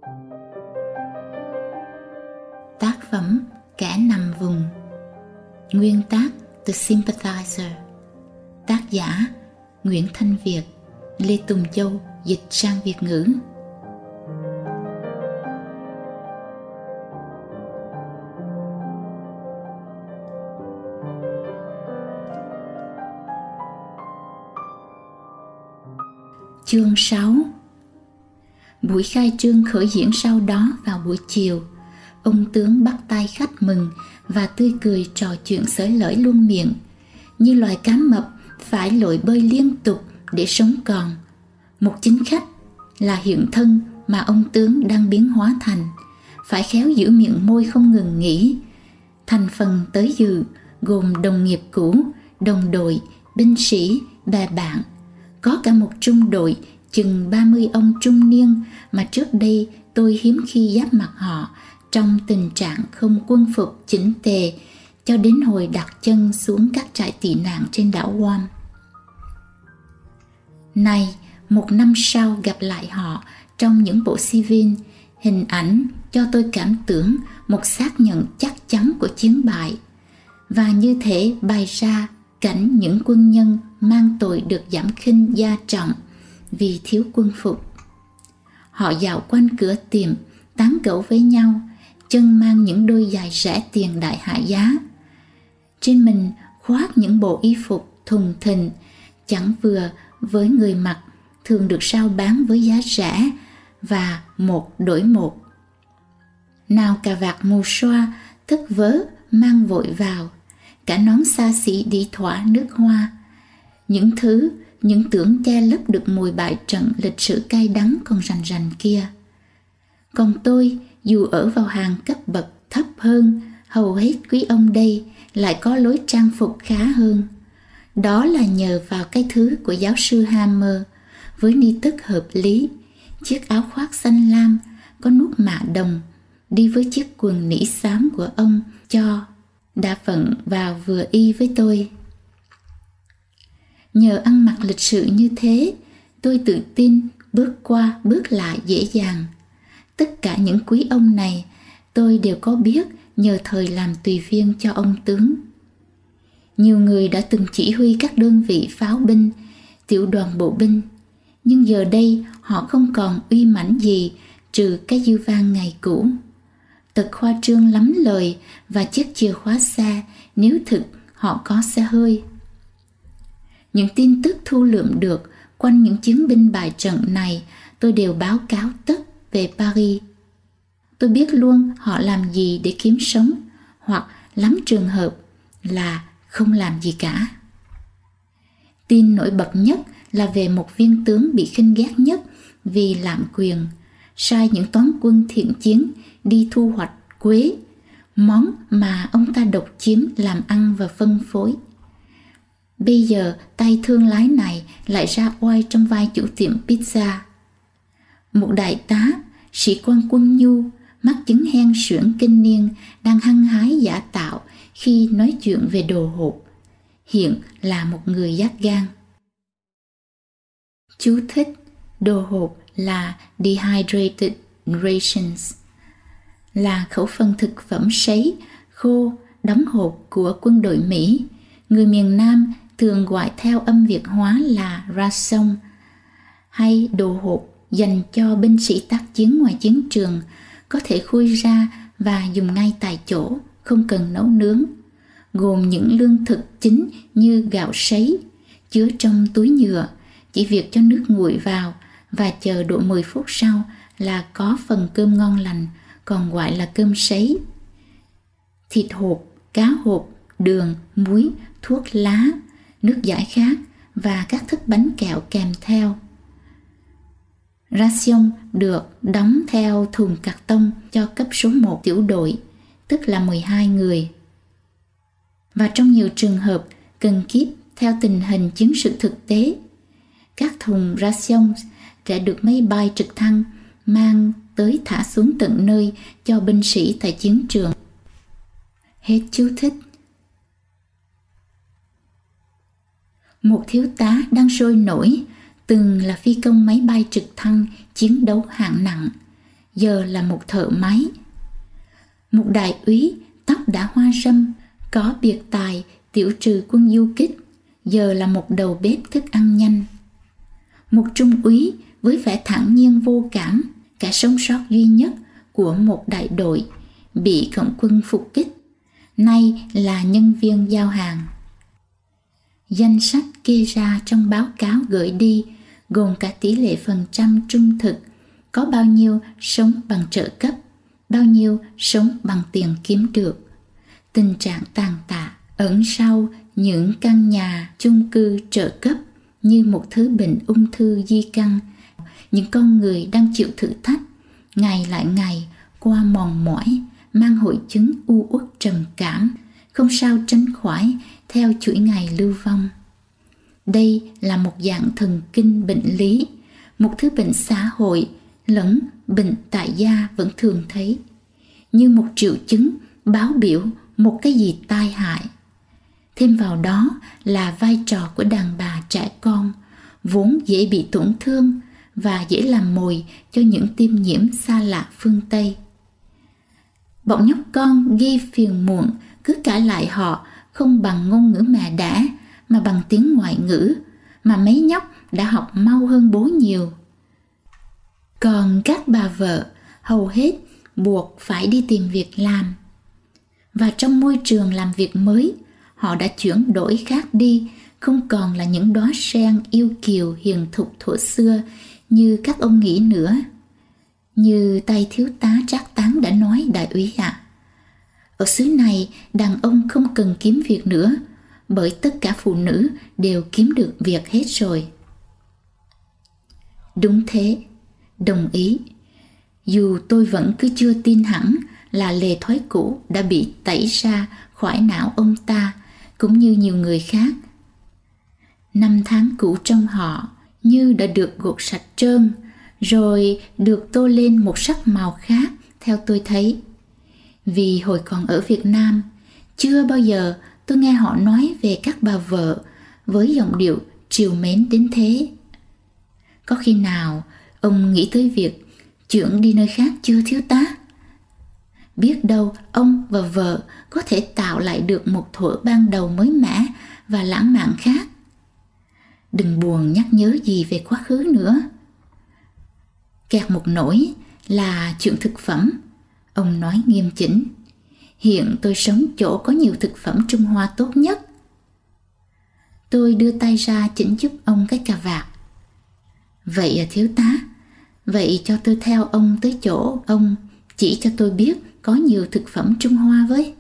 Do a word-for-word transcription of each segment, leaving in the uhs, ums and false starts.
Tác phẩm Kẻ nằm vùng. Nguyên tác The Sympathizer. Tác giả Nguyễn Thanh Việt, Lê Tùng Châu dịch sang Việt ngữ. Chương sáu. Buổi khai trương khởi diễn sau đó vào buổi chiều. Ông tướng bắt tay khách mừng và tươi cười trò chuyện xởi lởi luôn miệng, như loài cá mập phải lội bơi liên tục để sống còn. Một chính khách là hiện thân mà ông tướng đang biến hóa thành, phải khéo giữ miệng môi không ngừng nghỉ. Thành phần tới dự gồm đồng nghiệp cũ, đồng đội, binh sĩ, bè bạn. Có cả một trung đội chừng ba mươi ông trung niên mà trước đây tôi hiếm khi giáp mặt họ trong tình trạng không quân phục chỉnh tề cho đến hồi đặt chân xuống các trại tị nạn trên đảo Guam. Nay, một năm sau gặp lại họ trong những bộ xê vê, hình ảnh cho tôi cảm tưởng một xác nhận chắc chắn của chiến bại, và như thể bày ra cảnh những quân nhân mang tội được giảm khinh gia trọng vì thiếu quân phục. Họ dạo quanh cửa tiệm, tán gẫu với nhau, chân mang những đôi giày rẻ tiền đại hạ giá. Trên mình khoác những bộ y phục thùng thình, chẳng vừa với người mặc, thường được rao bán với giá rẻ và một đổi một. Nào cà vạt mù xoa, tất vớ mang vội vào, cả nón xa xỉ đi thỏa nước hoa. Những thứ, những tưởng che lấp được mùi bại trận lịch sử cay đắng còn rành rành kia. Còn tôi, dù ở vào hàng cấp bậc thấp hơn, hầu hết quý ông đây lại có lối trang phục khá hơn. Đó là nhờ vào cái thứ của giáo sư Hammer, với ni tất hợp lý, chiếc áo khoác xanh lam có nút mạ đồng, đi với chiếc quần nỉ xám của ông cho, đã phận vào vừa y với tôi. Nhờ ăn mặc lịch sự như thế, tôi tự tin bước qua bước lại dễ dàng. Tất cả những quý ông này tôi đều có biết nhờ thời làm tùy viên cho ông tướng. Nhiều người đã từng chỉ huy các đơn vị pháo binh, tiểu đoàn bộ binh, nhưng giờ đây họ không còn uy mãnh gì trừ cái dư vang ngày cũ. Tật khoa trương lắm lời và chiếc chìa khóa xe nếu thực họ có xe hơi. Những tin tức thu lượm được quanh những chiến binh bại trận này tôi đều báo cáo tất về Paris. Tôi biết luôn họ làm gì để kiếm sống, hoặc lắm trường hợp là không làm gì cả. Tin nổi bật nhất là về một viên tướng bị khinh ghét nhất vì lạm quyền, sai những toán quân thiện chiến đi thu hoạch quế, món mà ông ta độc chiếm làm ăn và phân phối. Bây giờ tay thương lái này lại ra oai trong vai chủ tiệm pizza. Một đại tá, sĩ quan quân nhu, mắc chứng hen suyễn kinh niên, đang hăng hái giả tạo khi nói chuyện về đồ hộp, hiện là một người dát gan. Chú thích: đồ hộp là dehydrated rations, là khẩu phần thực phẩm sấy, khô, đóng hộp của quân đội Mỹ. Người miền Nam thường gọi theo âm Việt hóa là ration, hay đồ hộp dành cho binh sĩ tác chiến ngoài chiến trường, có thể khui ra và dùng ngay tại chỗ, không cần nấu nướng, gồm những lương thực chính như gạo sấy, chứa trong túi nhựa, chỉ việc cho nước nguội vào và chờ độ mười phút sau là có phần cơm ngon lành, còn gọi là cơm sấy. Thịt hộp, cá hộp, đường, muối, thuốc lá, nước giải khát và các thức bánh kẹo kèm theo. Ration được đóng theo thùng cạc tông cho cấp số một tiểu đội, tức là mười hai người. Và trong nhiều trường hợp cần kíp theo tình hình chiến sự thực tế, các thùng ration sẽ được máy bay trực thăng mang tới thả xuống tận nơi cho binh sĩ tại chiến trường. Hết chú thích. Một thiếu tá đang sôi nổi, từng là phi công máy bay trực thăng chiến đấu hạng nặng, giờ là một thợ máy. Một đại úy tóc đã hoa râm, có biệt tài tiểu trừ quân du kích, giờ là một đầu bếp thức ăn nhanh. Một trung úy với vẻ thản nhiên vô cảm, cả sống sót duy nhất của một đại đội bị cộng quân phục kích, nay là nhân viên giao hàng. Danh sách kê ra trong báo cáo gửi đi gồm cả tỷ lệ phần trăm trung thực, có bao nhiêu sống bằng trợ cấp, bao nhiêu sống bằng tiền kiếm được. Tình trạng tàn tạ ẩn sau những căn nhà chung cư trợ cấp như một thứ bệnh ung thư di căn. Những con người đang chịu thử thách, ngày lại ngày qua mòn mỏi, mang hội chứng u uất trầm cảm, không sao tránh khỏi theo chuỗi ngày lưu vong. Đây là một dạng thần kinh bệnh lý, một thứ bệnh xã hội lẫn bệnh tại gia vẫn thường thấy, như một triệu chứng báo biểu một cái gì tai hại. Thêm vào đó là vai trò của đàn bà trẻ con, vốn dễ bị tổn thương và dễ làm mồi cho những tiêm nhiễm xa lạ phương Tây. Bọn nhóc con gây phiền muộn cứ cãi lại họ không bằng ngôn ngữ mẹ đẻ mà bằng tiếng ngoại ngữ mà mấy nhóc đã học mau hơn bố nhiều. Còn các bà vợ hầu hết buộc phải đi tìm việc làm. Và trong môi trường làm việc mới, họ đã chuyển đổi khác đi, không còn là những đóa sen yêu kiều hiền thục thuở xưa như các ông nghĩ nữa. Như tay thiếu tá Trác Tán đã nói, đại úy ạ, à, ở xứ này đàn ông không cần kiếm việc nữa, bởi tất cả phụ nữ đều kiếm được việc hết rồi. Đúng thế, đồng ý. Dù tôi vẫn cứ chưa tin hẳn là lề thói cũ đã bị tẩy ra khỏi não ông ta, cũng như nhiều người khác. Năm tháng cũ trong họ như đã được gột sạch trơn, rồi được tô lên một sắc màu khác theo tôi thấy. Vì hồi còn ở Việt Nam, chưa bao giờ tôi nghe họ nói về các bà vợ với giọng điệu trìu mến đến thế. Có khi nào ông nghĩ tới việc chuyển đi nơi khác chưa thiếu tá? Biết đâu ông và vợ có thể tạo lại được một thuở ban đầu mới mẻ và lãng mạn khác. Đừng buồn nhắc nhớ gì về quá khứ nữa. Kẹt một nỗi là chuyện thực phẩm, ông nói nghiêm chỉnh. Hiện tôi sống chỗ có nhiều thực phẩm Trung Hoa tốt nhất. Tôi đưa tay ra chỉnh giúp ông cái cà vạt. Vậy à thiếu tá, vậy cho tôi theo ông tới chỗ ông chỉ cho tôi biết có nhiều thực phẩm Trung Hoa với.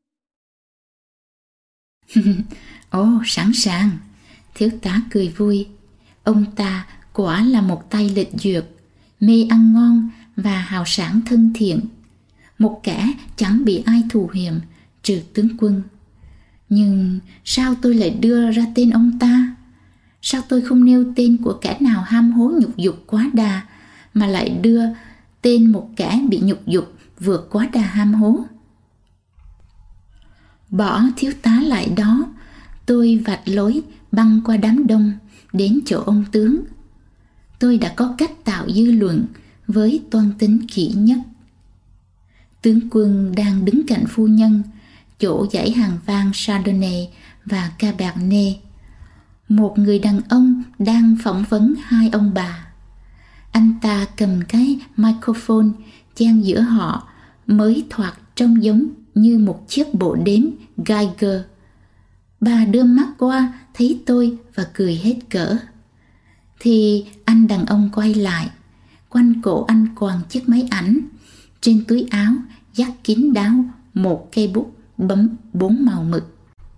Ồ, sẵn sàng. Thiếu tá cười vui. Ông ta quả là một tay lịch duyệt, mê ăn ngon và hào sảng thân thiện. Một kẻ chẳng bị ai thù hiềm trừ tướng quân. Nhưng sao tôi lại đưa ra tên ông ta? Sao tôi không nêu tên của kẻ nào ham hố nhục dục quá đà, mà lại đưa tên một kẻ bị nhục dục vượt quá đà ham hố? Bỏ thiếu tá lại đó, tôi vạch lối băng qua đám đông đến chỗ ông tướng. Tôi đã có cách tạo dư luận với toan tính kỹ nhất. Tướng quân đang đứng cạnh phu nhân, chỗ dãy hàng vang Chardonnay và Cabernet. Một người đàn ông đang phỏng vấn hai ông bà. Anh ta cầm cái microphone chen giữa họ, mới thoạt trông giống như một chiếc bộ đếm Geiger. Bà đưa mắt qua thấy tôi và cười hết cỡ. Thì anh đàn ông quay lại, quanh cổ anh quàng chiếc máy ảnh, trên túi áo dắt kín đáo một cây bút bấm bốn màu mực.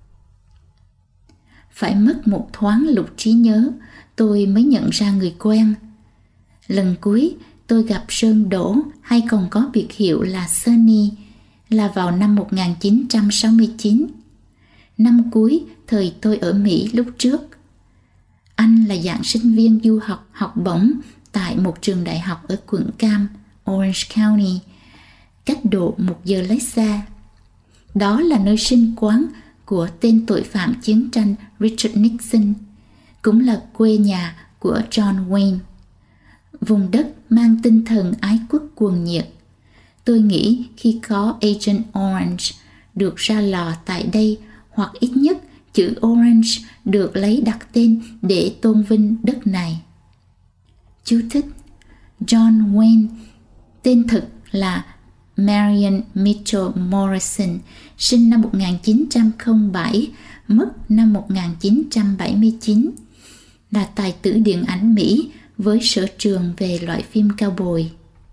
Phải mất một thoáng lục trí nhớ, tôi mới nhận ra người quen. Lần cuối tôi gặp Sơn Đỗ, hay còn có biệt hiệu là Sunny, là vào năm một nghìn chín trăm sáu mươi chín, năm cuối thời tôi ở Mỹ lúc trước. Anh là dạng sinh viên du học học bổng tại một trường đại học ở quận Cam, Orange County, cách độ một giờ lái xe. Đó là nơi sinh quán của tên tội phạm chiến tranh Richard Nixon, cũng là quê nhà của John Wayne. vùng đất mang tinh thần ái quốc cuồng nhiệt. Tôi nghĩ khi có Agent Orange được ra lò tại đây, hoặc ít nhất chữ Orange được lấy đặt tên để tôn vinh đất này. Chú thích: John Wayne, tên thực là Marion Mitchell Morrison, sinh năm một nghìn chín trăm lẻ bảy, mất năm một nghìn chín trăm bảy mươi chín, là tài tử điện ảnh Mỹ với sở trường về loại phim cao bồi.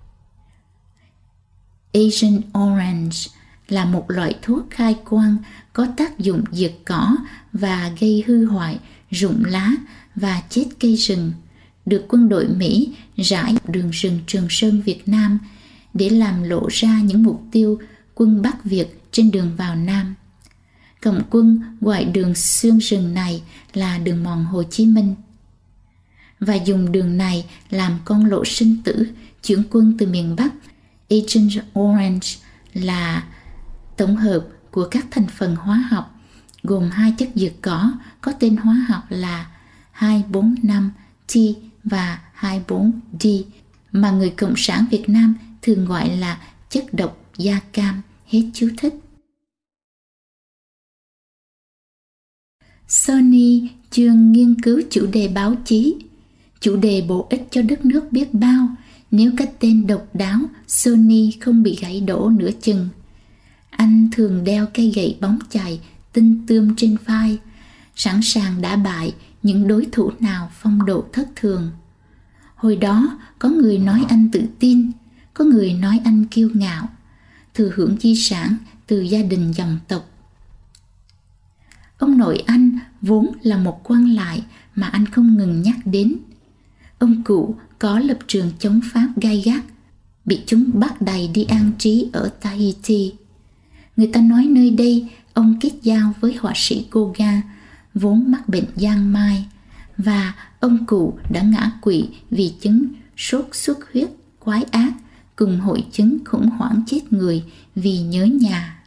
Agent Orange là một loại thuốc khai quang có tác dụng diệt cỏ và gây hư hoại, rụng lá và chết cây rừng, được quân đội Mỹ rải đường rừng Trường Sơn Việt Nam để làm lộ ra những mục tiêu quân Bắc Việt trên đường vào Nam. Cầm quân gọi đường xuyên rừng này là đường mòn Hồ Chí Minh, và dùng đường này làm con lộ sinh tử chuyển quân từ miền Bắc. Agent Orange là tổng hợp của các thành phần hóa học gồm hai chất diệt cỏ có tên hóa học là hai bốn năm T và hai bốn D, mà người Cộng sản Việt Nam thường gọi là chất độc da cam. Hết chú thích. Sony chuyên nghiên cứu chủ đề báo chí, chủ đề bổ ích cho đất nước biết bao nếu cái tên độc đáo Sony không bị gãy đổ nửa chừng. Anh thường đeo cây gậy bóng chày tinh tươm trên vai, sẵn sàng đả bại những đối thủ nào phong độ thất thường. Hồi đó có người nói anh tự tin, có người nói anh kiêu ngạo, thừa hưởng di sản từ gia đình dòng tộc. Ông nội anh vốn là một quan lại mà anh không ngừng nhắc đến. Ông cụ có lập trường chống Pháp gay gắt, bị chúng bắt đày đi an trí ở Tahiti. Người ta nói nơi đây ông kết giao với họa sĩ Gauguin, vốn mắc bệnh giang mai, và ông cụ đã ngã quỵ vì chứng sốt xuất huyết quái ác cùng hội chứng khủng hoảng chết người vì nhớ nhà.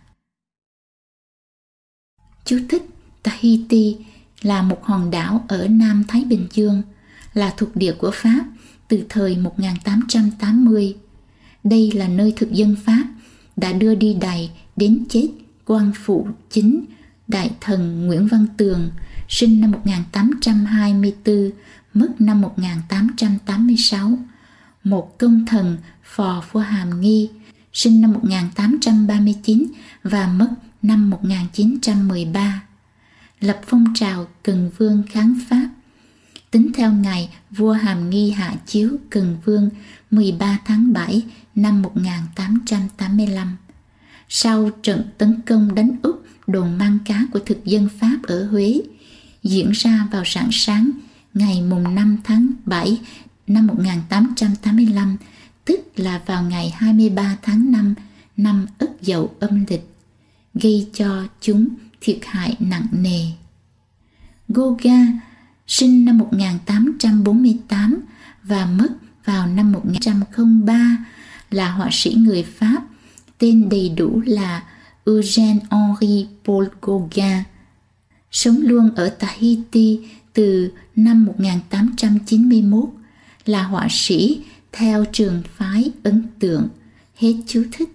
Chú thích: Tahiti là một hòn đảo ở Nam Thái Bình Dương, là thuộc địa của Pháp từ thời một nghìn tám trăm tám mươi. Đây là nơi thực dân Pháp đã đưa đi đày đến chết quan phụ chính đại thần Nguyễn Văn Tường, sinh năm một nghìn tám trăm hai mươi tư, mất năm một nghìn tám trăm tám mươi sáu, một công thần phò vua Hàm Nghi, sinh năm một nghìn tám trăm ba mươi chín và mất năm một nghìn chín trăm mười ba, lập phong trào Cần Vương kháng Pháp. Tính theo ngày vua Hàm Nghi hạ chiếu Cần Vương mười ba tháng bảy năm một nghìn tám trăm tám mươi lăm. Sau trận tấn công đánh úp đồn mang cá của thực dân Pháp ở Huế, diễn ra vào rạng sáng ngày mùng năm tháng bảy năm một nghìn tám trăm tám mươi lăm, tức là vào ngày hai mươi ba tháng năm năm Ất Dậu âm lịch, gây cho chúng thiệt hại nặng nề. Gauguin sinh năm một nghìn tám trăm bốn mươi tám và mất vào năm một nghìn chín trăm lẻ ba, là họa sĩ người Pháp, tên đầy đủ là Eugène Henri Paul Gauguin, sống luôn ở Tahiti từ năm một nghìn tám trăm chín mươi mốt, là họa sĩ theo trường phái ấn tượng. Hết chú thích.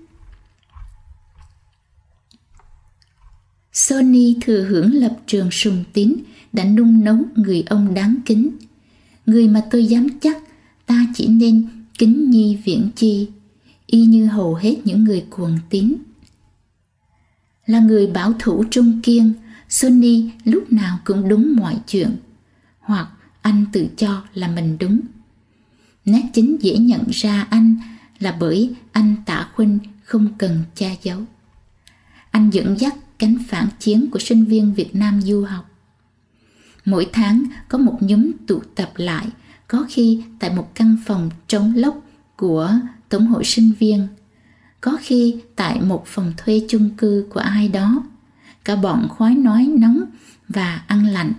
Sony thừa hưởng lập trường sùng tín đã nung nấu người ông đáng kính, người mà tôi dám chắc ta chỉ nên kính nhi viễn chi, y như hầu hết những người cuồng tín. Là người bảo thủ trung kiên, Sony lúc nào cũng đúng mọi chuyện, hoặc anh tự cho là mình đúng. Nét chính dễ nhận ra anh là bởi anh Tạ Khuynh không cần che giấu. Anh dẫn dắt cánh phản chiến của sinh viên Việt Nam du học. Mỗi tháng có một nhóm tụ tập lại, có khi tại một căn phòng trống lốc của Tổng hội sinh viên, có khi tại một phòng thuê chung cư của ai đó. Cả bọn khói nói nóng và ăn lạnh.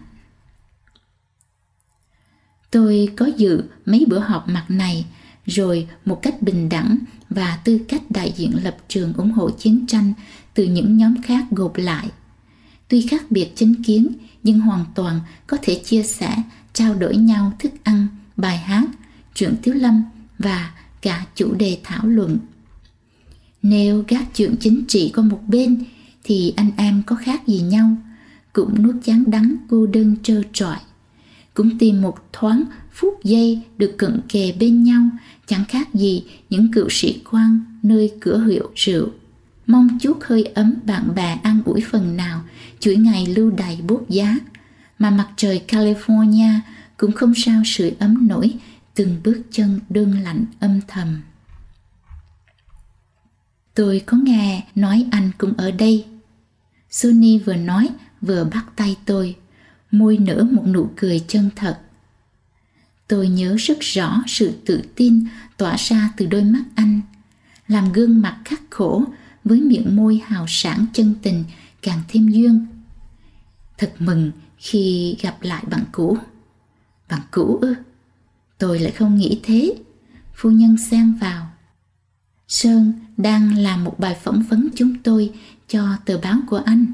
Tôi có dự mấy bữa họp mặt này, rồi một cách bình đẳng và tư cách đại diện lập trường ủng hộ chiến tranh từ những nhóm khác gộp lại. Tuy khác biệt chính kiến, nhưng hoàn toàn có thể chia sẻ, trao đổi nhau thức ăn, bài hát, trưởng Tiếu Lâm và cả chủ đề thảo luận. Nếu gác chuyện chính trị qua một bên thì anh em có khác gì nhau, cũng nuốt chán đắng cô đơn trơ trọi, cũng tìm một thoáng phút giây được cận kề bên nhau, chẳng khác gì những cựu sĩ quan nơi cửa hiệu rượu, mong chút hơi ấm bạn bè an ủi phần nào chuỗi ngày lưu đày buốt giá, mà mặt trời California cũng không sao sưởi ấm nổi từng bước chân đơn lạnh âm thầm. Tôi có nghe nói anh cũng ở đây. Sonny vừa nói vừa bắt tay tôi, môi nở một nụ cười chân thật. Tôi nhớ rất rõ sự tự tin tỏa ra từ đôi mắt anh, làm gương mặt khắc khổ với miệng môi hào sảng chân tình càng thêm duyên. Thật mừng khi gặp lại bạn cũ. Bạn cũ ư? Tôi lại không nghĩ thế. Phu nhân xen vào. Sơn đang làm một bài phỏng vấn chúng tôi cho tờ báo của anh.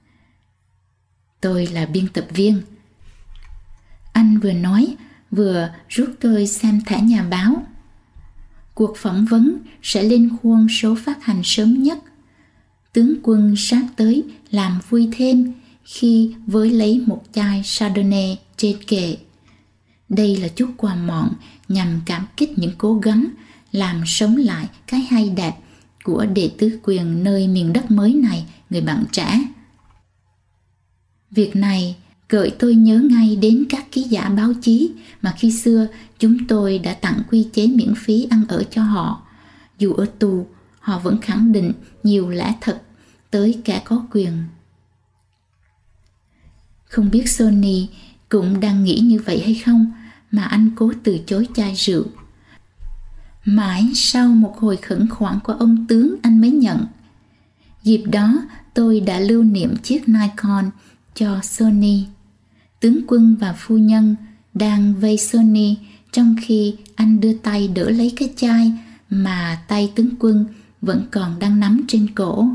Tôi là biên tập viên. Anh vừa nói vừa rút tôi xem thẻ nhà báo. Cuộc phỏng vấn sẽ lên khuôn số phát hành sớm nhất. Tướng quân sắp tới làm vui thêm khi với lấy một chai Chardonnay trên kệ. Đây là chút quà mọn nhằm cảm kích những cố gắng làm sống lại cái hay đẹp của đệ tứ quyền nơi miền đất mới này, người bạn trẻ. Việc này gợi tôi nhớ ngay đến các ký giả báo chí mà khi xưa chúng tôi đã tặng quy chế miễn phí ăn ở cho họ. Dù ở tù, họ vẫn khẳng định nhiều lẽ thật tới kẻ có quyền. Không biết Sonny cũng đang nghĩ như vậy hay không mà anh cố từ chối chai rượu. Mãi sau một hồi khẩn khoản của ông tướng anh mới nhận. Dịp đó tôi đã lưu niệm chiếc Nikon cho Sonny. Tướng quân và phu nhân đang vây Sonny trong khi anh đưa tay đỡ lấy cái chai mà tay tướng quân vẫn còn đang nắm trên cổ.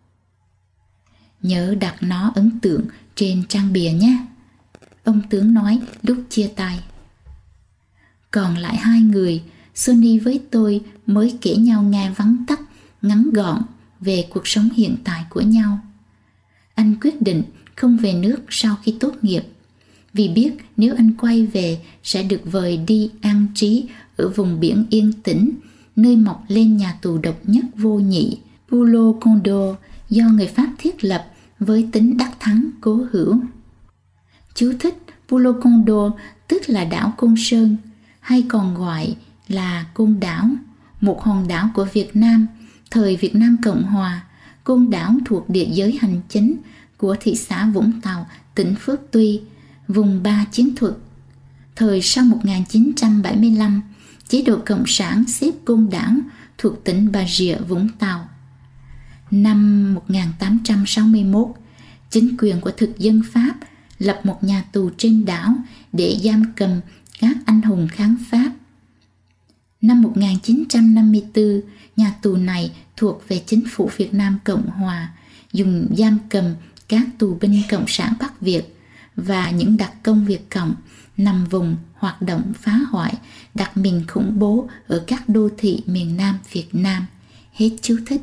Nhớ đặt nó ấn tượng trên trang bìa nhé, ông tướng nói lúc chia tay. Còn lại hai người, Sonny với tôi mới kể nhau nghe vắn tắt, ngắn gọn về cuộc sống hiện tại của nhau. Anh quyết định không về nước sau khi tốt nghiệp, vì biết nếu anh quay về sẽ được vời đi an trí ở vùng biển yên tĩnh, nơi mọc lên nhà tù độc nhất vô nhị, Pulo Condor, do người Pháp thiết lập với tính đắc thắng cố hữu. Chú thích: Pulo Condor tức là đảo Côn Sơn, hay còn gọi là Côn Đảo, một hòn đảo của Việt Nam, thời Việt Nam Cộng Hòa. Côn Đảo thuộc địa giới hành chính của thị xã Vũng Tàu, tỉnh Phước Tuy, vùng ba chiến thuật. Thời sau một nghìn chín trăm bảy mươi lăm, chế độ Cộng sản xếp Côn Đảo thuộc tỉnh Bà Rịa Vũng Tàu. Năm một nghìn tám trăm sáu mươi mốt, chính quyền của thực dân Pháp lập một nhà tù trên đảo để giam cầm các anh hùng kháng Pháp. Năm một nghìn chín trăm năm mươi tư, nhà tù này thuộc về chính phủ Việt Nam Cộng Hòa, dùng giam cầm các tù binh Cộng sản Bắc Việt và những đặc công Việt Cộng nằm vùng hoạt động phá hoại, đặt mình khủng bố ở các đô thị miền Nam Việt Nam. Hết chú thích.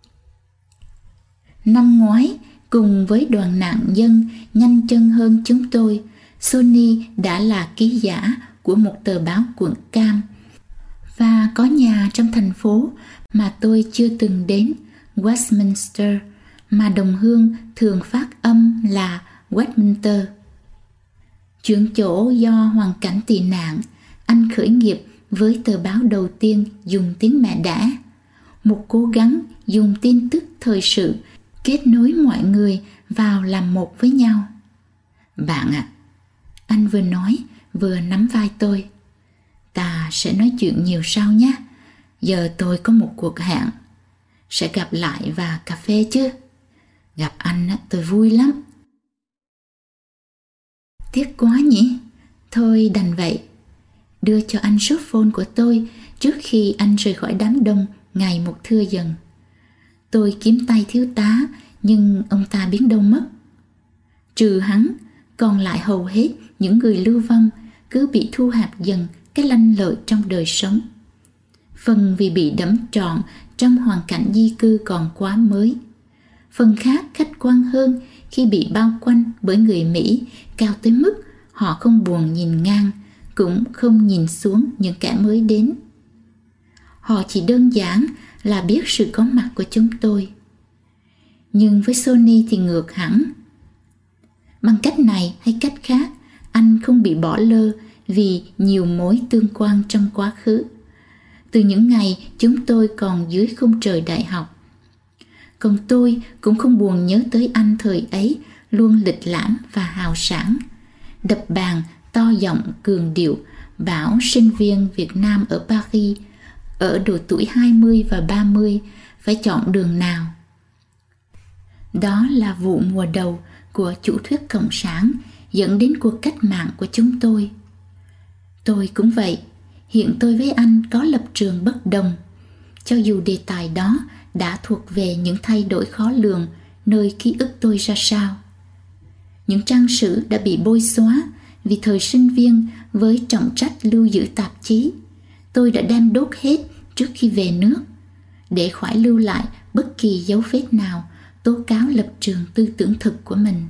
Năm ngoái, cùng với đoàn nạn dân nhanh chân hơn chúng tôi, Sonny đã là ký giả của một tờ báo quận Cam và có nhà trong thành phố mà tôi chưa từng đến, Westminster, mà đồng hương thường phát âm là Westminster. Chuyển chỗ do hoàn cảnh tị nạn, anh khởi nghiệp với tờ báo đầu tiên dùng tiếng mẹ đẻ, một cố gắng dùng tin tức thời sự kết nối mọi người vào làm một với nhau. Bạn ạ, à, anh vừa nói vừa nắm vai tôi. Ta sẽ nói chuyện nhiều sau nhé. Giờ tôi có một cuộc hẹn. Sẽ gặp lại và cà phê chứ? Gặp anh tôi vui lắm. Tiếc quá nhỉ? Thôi đành vậy. Đưa cho anh số phone của tôi trước khi anh rời khỏi đám đông ngày một thưa dần. Tôi kiếm tay thiếu tá, nhưng ông ta biến đâu mất. Trừ hắn, còn lại hầu hết những người lưu vong cứ bị thu hẹp dần cái lanh lợi trong đời sống. Phần vì bị đắm trọn trong hoàn cảnh di cư còn quá mới. Phần khác khách quan hơn khi bị bao quanh bởi người Mỹ cao tới mức họ không buồn nhìn ngang, cũng không nhìn xuống những kẻ mới đến. Họ chỉ đơn giản là biết sự có mặt của chúng tôi. Nhưng với Sony thì ngược hẳn. Bằng cách này hay cách khác, anh không bị bỏ lơ vì nhiều mối tương quan trong quá khứ. Từ những ngày chúng tôi còn dưới khung trời đại học. Còn tôi cũng không buồn nhớ tới anh thời ấy luôn lịch lãm và hào sảng. Đập bàn, to giọng, cường điệu, bảo sinh viên Việt Nam ở Paris ở độ tuổi hai mươi và ba mươi phải chọn đường nào. Đó là vụ mùa đầu của chủ thuyết cộng sản dẫn đến cuộc cách mạng của chúng tôi. Tôi cũng vậy, hiện tôi với anh có lập trường bất đồng, cho dù đề tài đó đã thuộc về những thay đổi khó lường nơi ký ức tôi ra sao. Những trang sử đã bị bôi xóa vì thời sinh viên với trọng trách lưu giữ tạp chí, tôi đã đem đốt hết trước khi về nước, để khỏi lưu lại bất kỳ dấu vết nào tố cáo lập trường tư tưởng thực của mình.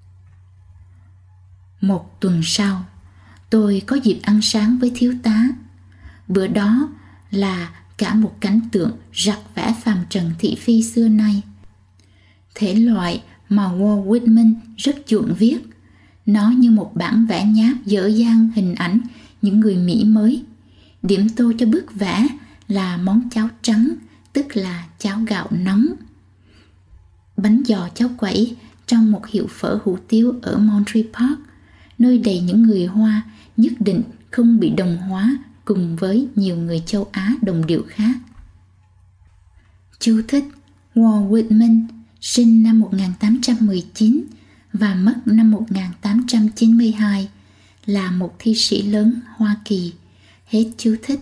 Một tuần sau, tôi có dịp ăn sáng với thiếu tá. Bữa đó là cả một cảnh tượng rặt vẽ phàm trần thị phi xưa nay. Thể loại mà Walt Whitman rất chuộng viết. Nó như một bản vẽ nháp dở dang hình ảnh những người Mỹ mới. Điểm tô cho bức vẽ là món cháo trắng, tức là cháo gạo nóng. Bánh giò cháo quẩy trong một hiệu phở hủ tiếu ở Monterey Park, nơi đầy những người Hoa nhất định không bị đồng hóa cùng với nhiều người châu Á đồng điệu khác. Chú thích: Walt Whitman sinh năm một nghìn tám trăm mười chín và mất năm một nghìn tám trăm chín mươi hai, là một thi sĩ lớn Hoa Kỳ. Hết chú thích.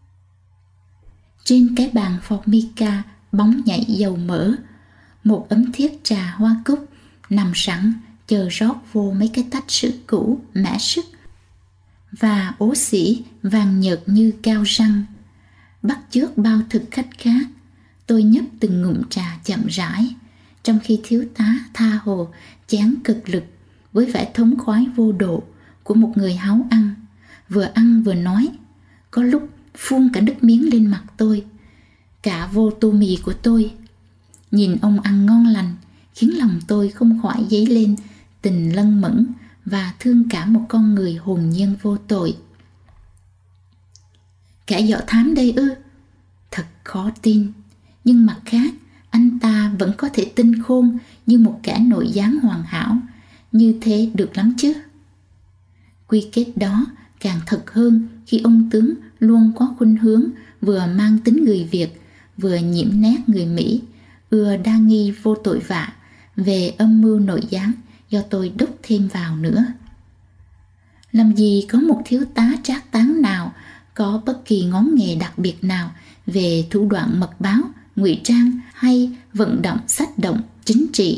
Trên cái bàn Formica bóng nhảy dầu mỡ, một ấm thiết trà hoa cúc nằm sẵn chờ rót vô mấy cái tách sữa cũ mẻ sức và ố xỉ vàng nhợt như cao răng. Bắt chước bao thực khách khác, tôi nhấp từng ngụm trà chậm rãi, trong khi thiếu tá tha hồ chén cực lực với vẻ thống khoái vô độ của một người háu ăn, vừa ăn vừa nói, có lúc phun cả nước miếng lên mặt tôi, cả vô tô mì của tôi. Nhìn ông ăn ngon lành khiến lòng tôi không khỏi dấy lên tình lân mẫn và thương cảm một con người hồn nhiên vô tội. Kẻ dọ thám đây ư? Thật khó tin. Nhưng mặt khác, anh ta vẫn có thể tinh khôn như một kẻ nội gián hoàn hảo. Như thế được lắm chứ. Quy kết đó càng thật hơn khi ông tướng luôn có khuynh hướng vừa mang tính người Việt, vừa nhiễm nét người Mỹ, ưa đa nghi vô tội vạ về âm mưu nội gián do tôi đúc thêm vào nữa. Làm gì có một thiếu tá trác táng nào có bất kỳ ngón nghề đặc biệt nào về thủ đoạn mật báo, ngụy trang hay vận động sách động chính trị.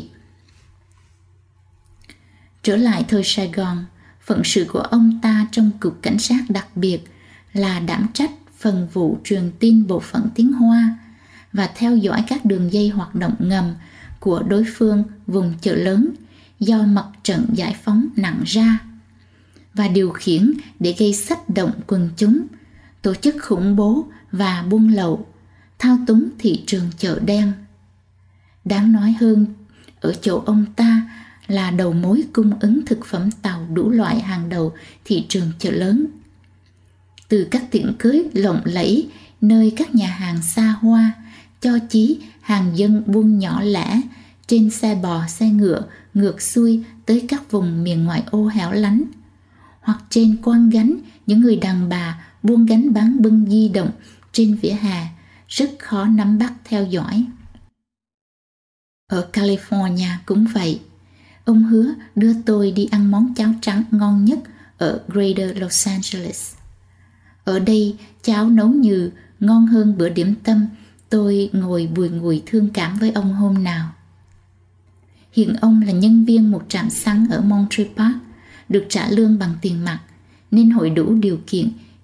Trở lại thời Sài Gòn, phận sự của ông ta trong cục cảnh sát đặc biệt là đảm trách phần vụ truyền tin bộ phận tiếng Hoa và theo dõi các đường dây hoạt động ngầm của đối phương vùng chợ lớn do mặt trận giải phóng nặng ra, và điều khiển để gây xách động quần chúng, tổ chức khủng bố và buôn lậu, thao túng thị trường chợ đen. Đáng nói hơn, ở chỗ ông ta là đầu mối cung ứng thực phẩm tàu đủ loại hàng đầu thị trường chợ lớn. Từ các tiệc cưới lộng lẫy nơi các nhà hàng xa hoa, cho chí hàng dân buôn nhỏ lẻ trên xe bò xe ngựa ngược xuôi tới các vùng miền ngoại ô hẻo lánh, hoặc trên quang gánh những người đàn bà buôn gánh bán bưng di động trên vỉa hè, rất khó nắm bắt theo dõi. Ở California cũng vậy. Ông hứa đưa tôi đi ăn món cháo trắng ngon nhất ở Greater Los Angeles. Ở đây cháo nấu nhừ ngon hơn bữa điểm tâm tôi ngồi bùi ngùi thương cảm với ông hôm nào. Hiện ông là nhân viên một trạm xăng ở Monterey Park, được trả lương bằng tiền mặt, nên hội đủ điều kiện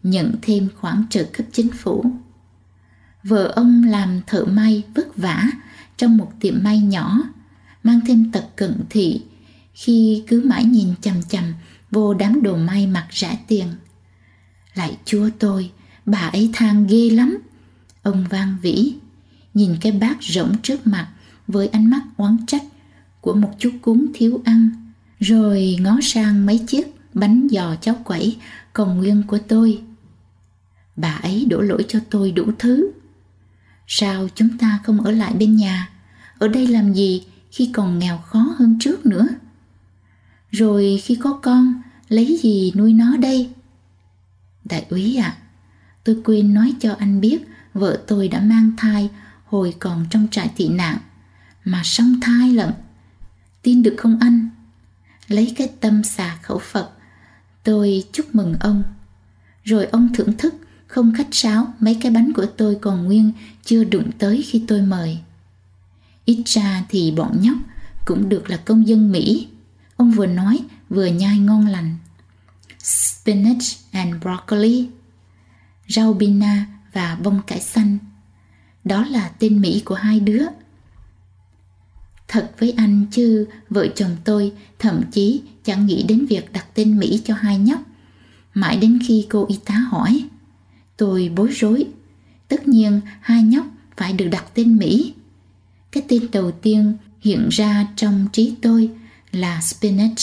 nhận thêm khoản trợ cấp chính phủ. Vợ ông làm thợ may vất vả trong một tiệm may nhỏ, mang thêm tật cận thị khi cứ mãi nhìn chằm chằm vô đám đồ may mặc rẻ tiền. Lạy Chúa tôi, bà ấy than ghê lắm. Ông van vỉ, nhìn cái bát rỗng trước mặt với ánh mắt oán trách của một chú cún thiếu ăn, rồi ngó sang mấy chiếc bánh giò cháo quẩy còn nguyên của tôi. Bà ấy đổ lỗi cho tôi đủ thứ. Sao chúng ta không ở lại bên nhà? Ở đây làm gì khi còn nghèo khó hơn trước nữa? Rồi khi có con, lấy gì nuôi nó đây? Đại úy ạ, à, tôi quên nói cho anh biết vợ tôi đã mang thai hồi còn trong trại tị nạn, mà song thai lận. Tin được không anh? Lấy cái tâm xà khẩu Phật, tôi chúc mừng ông. Rồi ông thưởng thức không khách sáo mấy cái bánh của tôi còn nguyên chưa đụng tới khi tôi mời. Ít ra thì bọn nhóc cũng được là công dân Mỹ. Ông vừa nói vừa nhai ngon lành. Spinach and broccoli, rau bina và bông cải xanh. Đó là tên Mỹ của hai đứa. Thật với anh chứ vợ chồng tôi thậm chí chẳng nghĩ đến việc đặt tên Mỹ cho hai nhóc. Mãi đến khi cô y tá hỏi, tôi bối rối. Tất nhiên hai nhóc phải được đặt tên Mỹ. Cái tên đầu tiên hiện ra trong trí tôi là Spinach.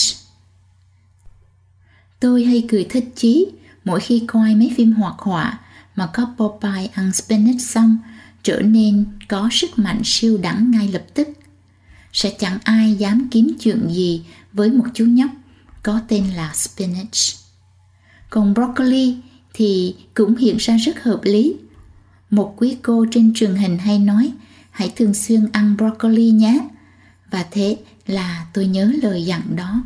Tôi hay cười thích chí mỗi khi coi mấy phim hoạt họa mà có Popeye ăn spinach xong trở nên có sức mạnh siêu đẳng ngay lập tức. Sẽ chẳng ai dám kiếm chuyện gì với một chú nhóc có tên là Spinach. Còn broccoli thì cũng hiện ra rất hợp lý. Một quý cô trên truyền hình hay nói hãy thường xuyên ăn broccoli nhé. Và thế là tôi nhớ lời dặn đó.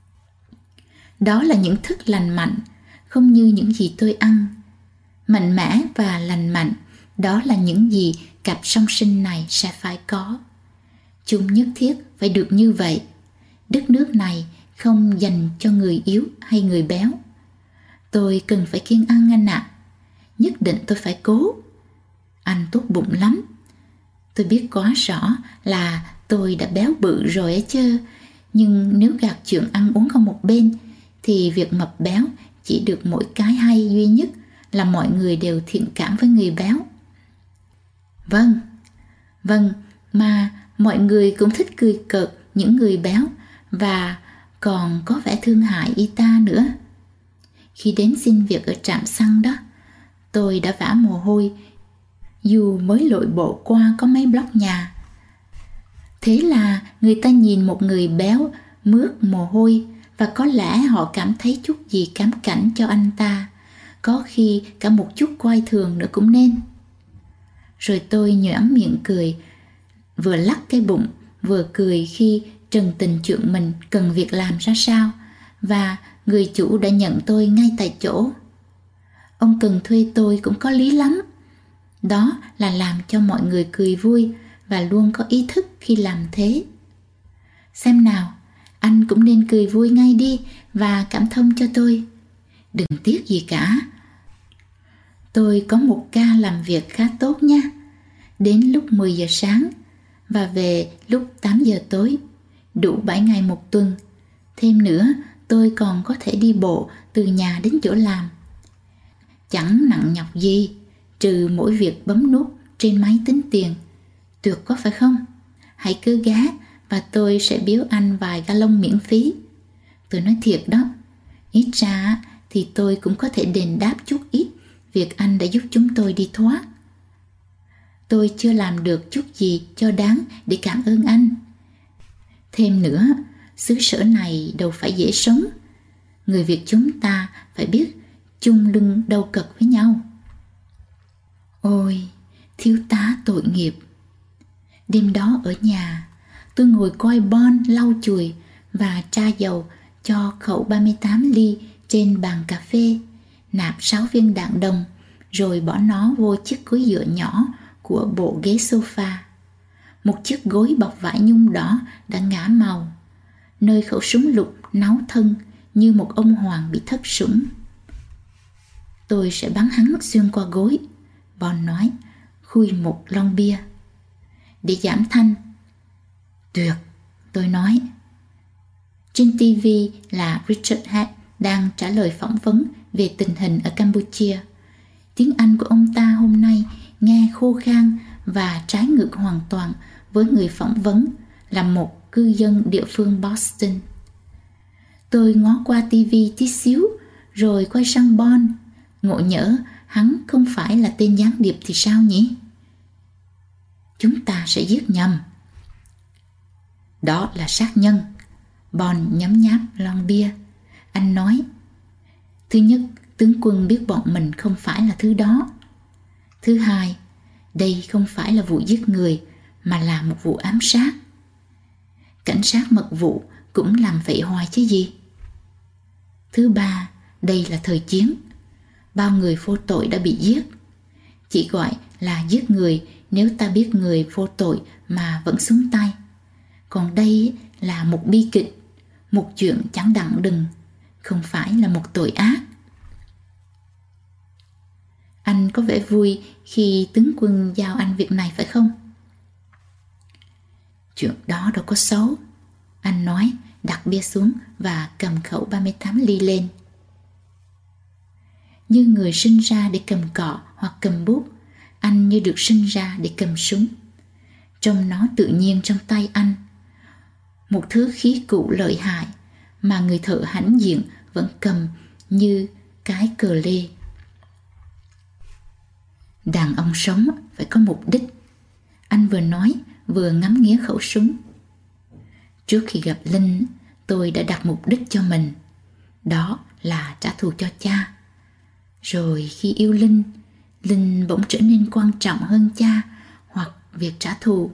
Đó là những thức lành mạnh, không như những gì tôi ăn. Mạnh mẽ và lành mạnh, đó là những gì cặp song sinh này sẽ phải có. Chúng nhất thiết phải được như vậy. Đất nước này không dành cho người yếu hay người béo. Tôi cần phải kiêng ăn anh ạ. À. Nhất định tôi phải cố. Anh tốt bụng lắm. Tôi biết quá rõ là tôi đã béo bự rồi ấy chứ. Nhưng nếu gạt chuyện ăn uống qua một bên thì việc mập béo chỉ được mỗi cái hay duy nhất là mọi người đều thiện cảm với người béo. Vâng, vâng, mà mọi người cũng thích cười cợt những người béo và còn có vẻ thương hại y ta nữa. Khi đến xin việc ở trạm xăng đó, tôi đã vã mồ hôi dù mới lội bộ qua có mấy block nhà. Thế là người ta nhìn một người béo mướt mồ hôi và có lẽ họ cảm thấy chút gì cám cảnh cho anh ta, có khi cả một chút coi thường nữa cũng nên. Rồi tôi nhoẻn miệng cười, vừa lắc cái bụng, vừa cười khi trần tình chuyện mình cần việc làm ra sao, và người chủ đã nhận tôi ngay tại chỗ. Ông cần thuê tôi cũng có lý lắm. Đó là làm cho mọi người cười vui và luôn có ý thức khi làm thế. Xem nào, anh cũng nên cười vui ngay đi và cảm thông cho tôi. Đừng tiếc gì cả. Tôi có một ca làm việc khá tốt nha. Đến lúc mười giờ sáng và về lúc tám giờ tối, đủ bảy ngày một tuần. Thêm nữa, tôi còn có thể đi bộ từ nhà đến chỗ làm. Chẳng nặng nhọc gì, trừ mỗi việc bấm nút trên máy tính tiền. Tuyệt quá phải không? Hãy cứ ghé và tôi sẽ biếu anh vài gallon miễn phí. Tôi nói thiệt đó, ít ra thì tôi cũng có thể đền đáp chút ít việc anh đã giúp chúng tôi đi thoát. Tôi chưa làm được chút gì cho đáng để cảm ơn anh. Thêm nữa, xứ sở này đâu phải dễ sống. Người Việt chúng ta phải biết chung lưng đâu cật với nhau. Ôi, thiếu tá tội nghiệp. Đêm đó ở nhà, tôi ngồi coi Bon lau chùi và tra dầu cho khẩu ba mươi tám ly trên bàn cà phê, nạp sáu viên đạn đồng, rồi bỏ nó vô chiếc gối dựa nhỏ của bộ ghế sofa. Một chiếc gối bọc vải nhung đỏ đã ngả màu, nơi khẩu súng lục náu thân như một ông hoàng bị thất sủng. Tôi sẽ bắn hắn xuyên qua gối. Bon nói, khui một lon bia. Để giảm thanh. Tuyệt, tôi nói. Trên ti vi là Richard Hack đang trả lời phỏng vấn về tình hình ở Campuchia. Tiếng Anh của ông ta hôm nay nghe khô khan và trái ngược hoàn toàn với người phỏng vấn là một cư dân địa phương Boston. Tôi ngó qua ti vi tí xíu rồi quay sang Bon. Ngộ nhỡ hắn không phải là tên gián điệp thì sao nhỉ? Chúng ta sẽ giết nhầm. Đó là sát nhân. Bon nhấm nháp lon bia. Anh nói, thứ nhất, tướng quân biết bọn mình không phải là thứ đó. Thứ hai, đây không phải là vụ giết người mà là một vụ ám sát. Cảnh sát mật vụ cũng làm vậy hoài chứ gì. Thứ ba, đây là thời chiến. Bao người vô tội đã bị giết. Chỉ gọi là giết người nếu ta biết người vô tội mà vẫn xuống tay. Còn đây là một bi kịch, một chuyện chẳng đặng đừng, không phải là một tội ác. Anh có vẻ vui khi tướng quân giao anh việc này phải không? Chuyện đó đâu có xấu. Anh nói, đặt bia xuống và cầm khẩu ba mươi tám ly lên. Như người sinh ra để cầm cọ hoặc cầm bút, anh như được sinh ra để cầm súng. Trông nó tự nhiên trong tay anh. Một thứ khí cụ lợi hại mà người thợ hãnh diện vẫn cầm như cái cờ lê. Đàn ông sống phải có mục đích. Anh vừa nói vừa ngắm nghía khẩu súng. Trước khi gặp Linh, tôi đã đặt mục đích cho mình. Đó là trả thù cho cha. Rồi khi yêu Linh, Linh bỗng trở nên quan trọng hơn cha hoặc việc trả thù.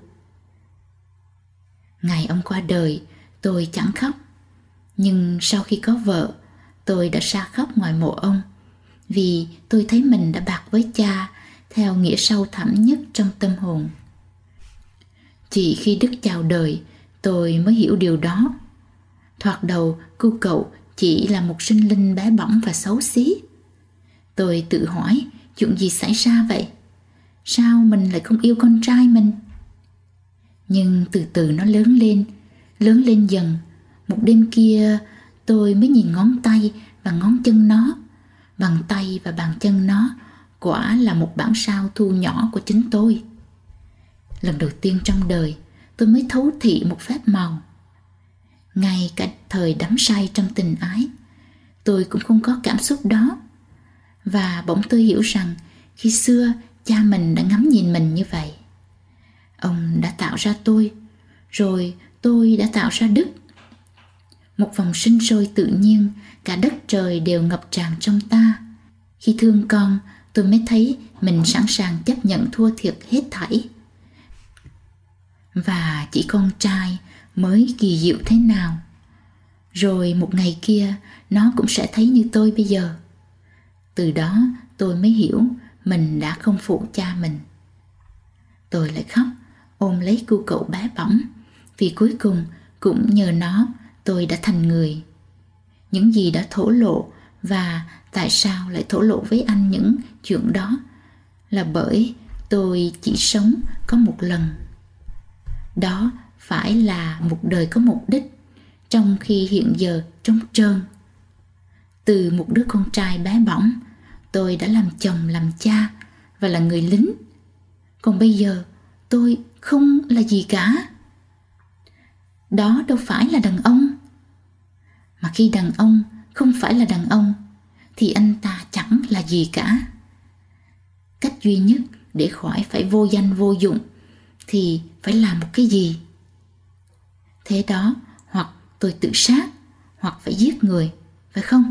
Ngày ông qua đời, tôi chẳng khóc. Nhưng sau khi có vợ, tôi đã sa khóc ngoài mộ ông. Vì tôi thấy mình đã bạc với cha theo nghĩa sâu thẳm nhất trong tâm hồn. Chỉ khi Đức chào đời, tôi mới hiểu điều đó. Thoạt đầu, cu cậu chỉ là một sinh linh bé bỏng và xấu xí. Tôi tự hỏi, chuyện gì xảy ra vậy? Sao mình lại không yêu con trai mình? Nhưng từ từ nó lớn lên, lớn lên dần. Một đêm kia, tôi mới nhìn ngón tay và ngón chân nó. Bàn tay và bàn chân nó quả là một bản sao thu nhỏ của chính tôi. Lần đầu tiên trong đời, tôi mới thấu thị một phép màu. Ngay cả thời đắm say trong tình ái, tôi cũng không có cảm xúc đó. Và bỗng tôi hiểu rằng khi xưa cha mình đã ngắm nhìn mình như vậy. Ông đã tạo ra tôi, rồi tôi đã tạo ra Đức. Một vòng sinh sôi tự nhiên, cả đất trời đều ngập tràn trong ta. Khi thương con, tôi mới thấy mình sẵn sàng chấp nhận thua thiệt hết thảy. Và chỉ con trai mới kỳ diệu thế nào. Rồi một ngày kia, nó cũng sẽ thấy như tôi bây giờ. Từ đó tôi mới hiểu mình đã không phụ cha mình. Tôi lại khóc, ôm lấy cu cậu bé bỏng. Vì cuối cùng cũng nhờ nó tôi đã thành người. Những gì đã thổ lộ và tại sao lại thổ lộ với anh những chuyện đó là bởi tôi chỉ sống có một lần. Đó phải là một đời có mục đích, trong khi hiện giờ trống trơn. Từ một đứa con trai bé bỏng, tôi đã làm chồng, làm cha và là người lính. Còn bây giờ tôi không là gì cả. Đó đâu phải là đàn ông. Mà khi đàn ông không phải là đàn ông thì anh ta chẳng là gì cả. Cách duy nhất để khỏi phải vô danh vô dụng thì phải làm một cái gì. Thế đó, hoặc tôi tự sát, hoặc phải giết người, phải không?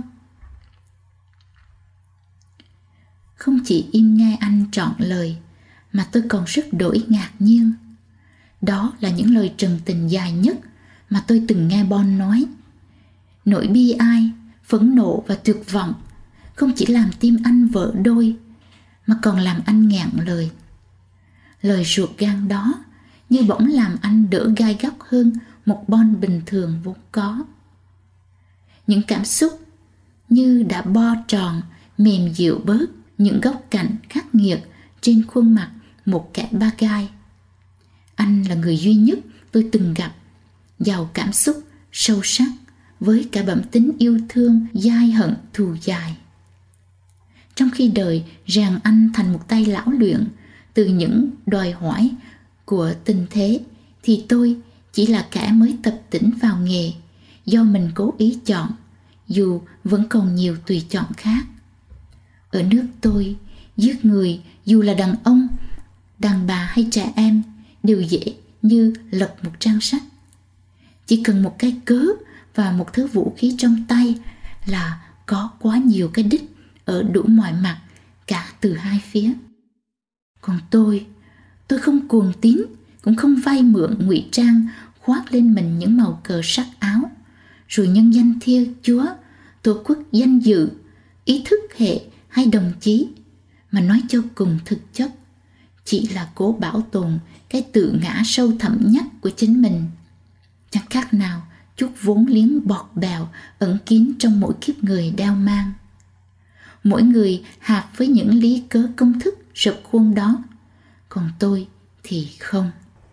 Không chỉ im nghe anh trọn lời, mà tôi còn rất đổi ngạc nhiên. Đó là những lời trần tình dài nhất mà tôi từng nghe Bon nói. Nỗi bi ai, phẫn nộ và tuyệt vọng không chỉ làm tim anh vỡ đôi, mà còn làm anh nghẹn lời. Lời ruột gan đó như bỗng làm anh đỡ gai góc hơn một Bon bình thường vốn có. Những cảm xúc như đã bo tròn mềm dịu bớt những góc cạnh khắc nghiệt trên khuôn mặt một kẻ ba gai. Anh là người duy nhất tôi từng gặp, giàu cảm xúc, sâu sắc, với cả bẩm tính yêu thương, dai hận, thù dài. Trong khi đời ràng anh thành một tay lão luyện từ những đòi hỏi của tình thế, thì tôi chỉ là kẻ mới tập tễnh vào nghề, do mình cố ý chọn, dù vẫn còn nhiều tùy chọn khác. Ở nước tôi, giết người dù là đàn ông, đàn bà hay trẻ em đều dễ như lật một trang sách. Chỉ cần một cái cớ và một thứ vũ khí trong tay là có quá nhiều cái đích ở đủ mọi mặt, cả từ hai phía. Còn tôi, tôi không cuồng tín, cũng không vay mượn ngụy trang khoác lên mình những màu cờ sắc áo, rồi nhân danh Thiên Chúa, Tổ quốc danh dự, ý thức hệ hay đồng chí, mà nói cho cùng thực chất chỉ là cố bảo tồn cái tự ngã sâu thẳm nhất của chính mình. Chẳng khác nào chút vốn liếng bọt bèo ẩn kín trong mỗi kiếp người đeo mang. Mỗi người hạp với những lý cớ công thức rập khuôn đó, còn tôi thì không.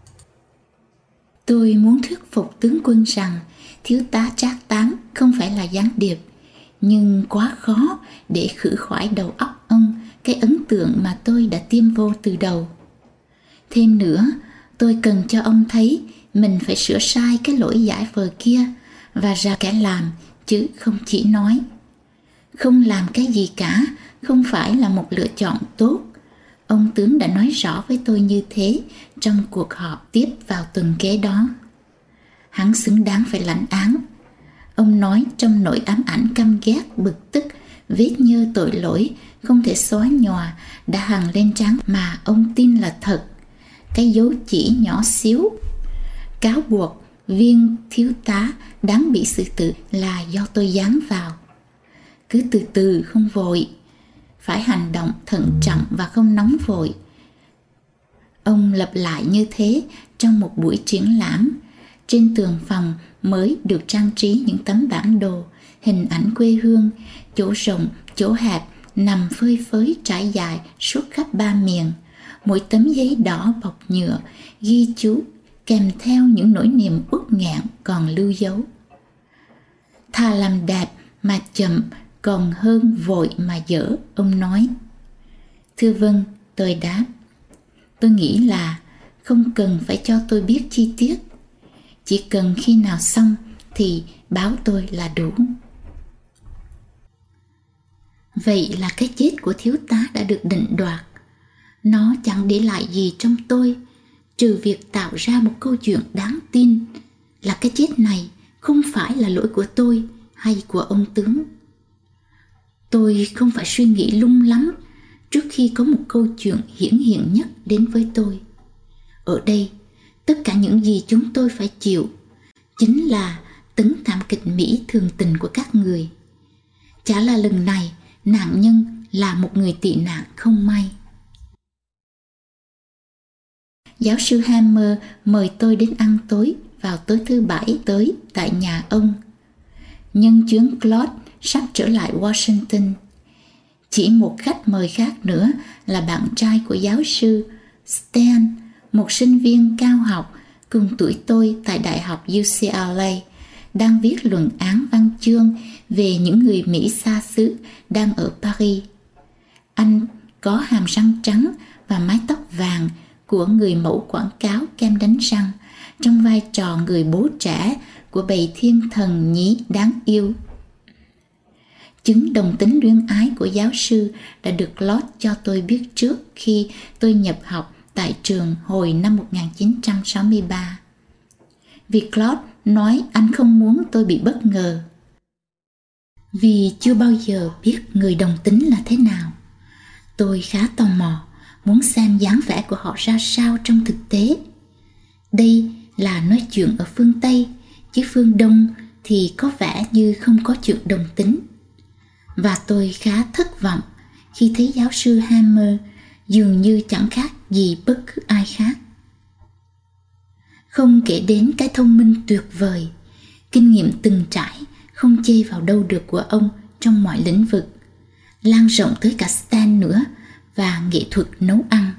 Tôi muốn thuyết phục tướng quân rằng thiếu tá Trác Tám không phải là gián điệp, nhưng quá khó để khử khỏi đầu óc ông cái ấn tượng mà tôi đã tiêm vô từ đầu. Thêm nữa, tôi cần cho ông thấy mình phải sửa sai cái lỗi giải vờ kia và ra kẻ làm, chứ không chỉ nói. Không làm cái gì cả không phải là một lựa chọn tốt. Ông tướng đã nói rõ với tôi như thế trong cuộc họp tiếp vào tuần kế đó. Hắn xứng đáng phải lãnh án. Ông nói trong nỗi ám ảnh căm ghét, bực tức, vết nhơ tội lỗi không thể xóa nhòa đã hằn lên trán mà ông tin là thật. Cái dấu chỉ nhỏ xíu cáo buộc viên thiếu tá đáng bị xử tử là do tôi dán vào. Cứ từ từ, không vội, phải hành động thận trọng và không nóng vội. Ông lặp lại như thế trong một buổi triển lãm. Trên tường phòng mới được trang trí những tấm bản đồ, hình ảnh quê hương, chỗ rộng, chỗ hẹp, nằm phơi phới trải dài suốt khắp ba miền. Mỗi tấm giấy đỏ bọc nhựa ghi chú kèm theo những nỗi niềm uất nghẹn còn lưu dấu. Thà làm đẹp mà chậm còn hơn vội mà dở, ông nói. Thưa vâng, tôi đáp. Tôi nghĩ là không cần phải cho tôi biết chi tiết. Chỉ cần khi nào xong thì báo tôi là đủ. Vậy là cái chết của thiếu tá đã được định đoạt. Nó chẳng để lại gì trong tôi, trừ việc tạo ra một câu chuyện đáng tin là cái chết này không phải là lỗi của tôi hay của ông tướng. Tôi không phải suy nghĩ lung lắm trước khi có một câu chuyện hiển hiện nhất đến với tôi. Ở đây, tất cả những gì chúng tôi phải chịu chính là tấn thảm kịch mỹ thường tình của các người. Chả là lần này nạn nhân là một người tị nạn không may. Giáo sư Hammer mời tôi đến ăn tối vào tối thứ bảy tới tại nhà ông. Nhân chuyến Claude sắp trở lại Washington. Chỉ một khách mời khác nữa là bạn trai của giáo sư Stan, một sinh viên cao học cùng tuổi tôi tại Đại học u xê lờ a, đang viết luận án văn chương về những người Mỹ xa xứ đang ở Paris. Anh có hàm răng trắng và mái tóc vàng của người mẫu quảng cáo kem đánh răng trong vai trò người bố trẻ của bầy thiên thần nhí đáng yêu. Chứng đồng tính luyến ái của giáo sư đã được Claude cho tôi biết trước khi tôi nhập học tại trường hồi năm một nghìn chín trăm sáu mươi ba. Vì Claude nói anh không muốn tôi bị bất ngờ. Vì chưa bao giờ biết người đồng tính là thế nào, tôi khá tò mò muốn xem dáng vẻ của họ ra sao trong thực tế. Đây là nói chuyện ở phương Tây, chứ phương Đông thì có vẻ như không có chuyện đồng tính. Và tôi khá thất vọng khi thấy giáo sư Hammer dường như chẳng khác gì bất cứ ai khác. Không kể đến cái thông minh tuyệt vời, kinh nghiệm từng trải không chê vào đâu được của ông trong mọi lĩnh vực, lan rộng tới cả Stan nữa, và nghệ thuật nấu ăn.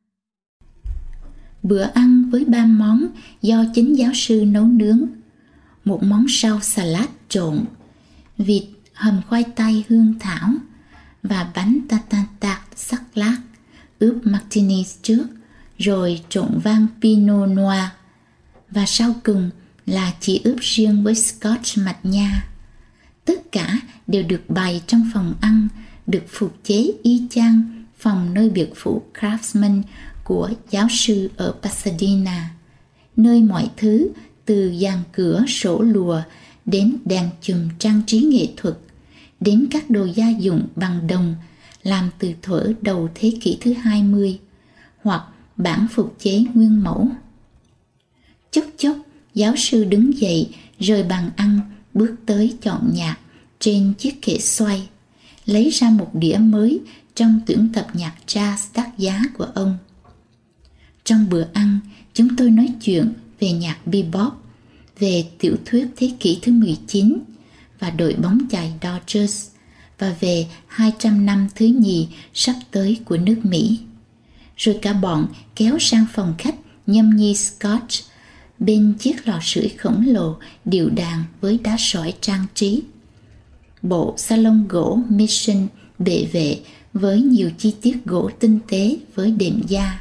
Bữa ăn với ba món do chính giáo sư nấu nướng. Một món rau salad trộn, vịt hầm khoai tây hương thảo và bánh tatar sắc lát ướp martinis trước, rồi trộn vang pinot noir, và sau cùng là chỉ ướp riêng với scotch mạch nha. Tất cả đều được bày trong phòng ăn được phục chế y chang phòng nơi biệt phủ Craftsman của giáo sư ở Pasadena, nơi mọi thứ từ dàn cửa sổ lùa đến đèn chùm trang trí nghệ thuật, đến các đồ gia dụng bằng đồng làm từ thuở đầu thế kỷ thứ hai mươi, hoặc bản phục chế nguyên mẫu. Chốc chốc, giáo sư đứng dậy rời bàn ăn, bước tới chọn nhạc trên chiếc kệ xoay, lấy ra một đĩa mới trong tuyển tập nhạc jazz đắt giá của ông. Trong bữa ăn, chúng tôi nói chuyện về nhạc bebop, về tiểu thuyết thế kỷ thứ mười chín và đội bóng chày Dodgers, và về hai trăm năm thứ nhì sắp tới của nước Mỹ. Rồi cả bọn kéo sang phòng khách nhâm nhi scotch bên chiếc lò sưởi khổng lồ điệu đàn với đá sỏi trang trí. Bộ salon gỗ Mission bệ vệ với nhiều chi tiết gỗ tinh tế với đệm da.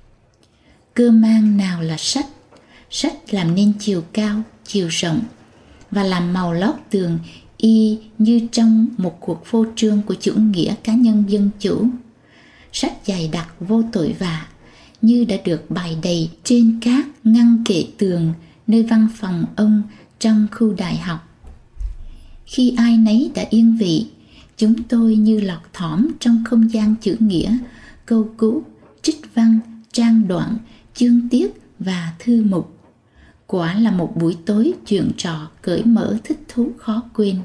Cơ mang nào là sách, sách làm nên chiều cao, chiều rộng, và làm màu lót tường y như trong một cuộc phô trương của chủ nghĩa cá nhân dân chủ. Sách dày đặc vô tội vạ, như đã được bày đầy trên các ngăn kệ tường nơi văn phòng ông trong khu đại học. Khi ai nấy đã yên vị, chúng tôi như lọt thỏm trong không gian chữ nghĩa, câu cú, trích văn, trang đoạn, chương tiết và thư mục. Quả là một buổi tối chuyện trò cởi mở thích thú khó quên.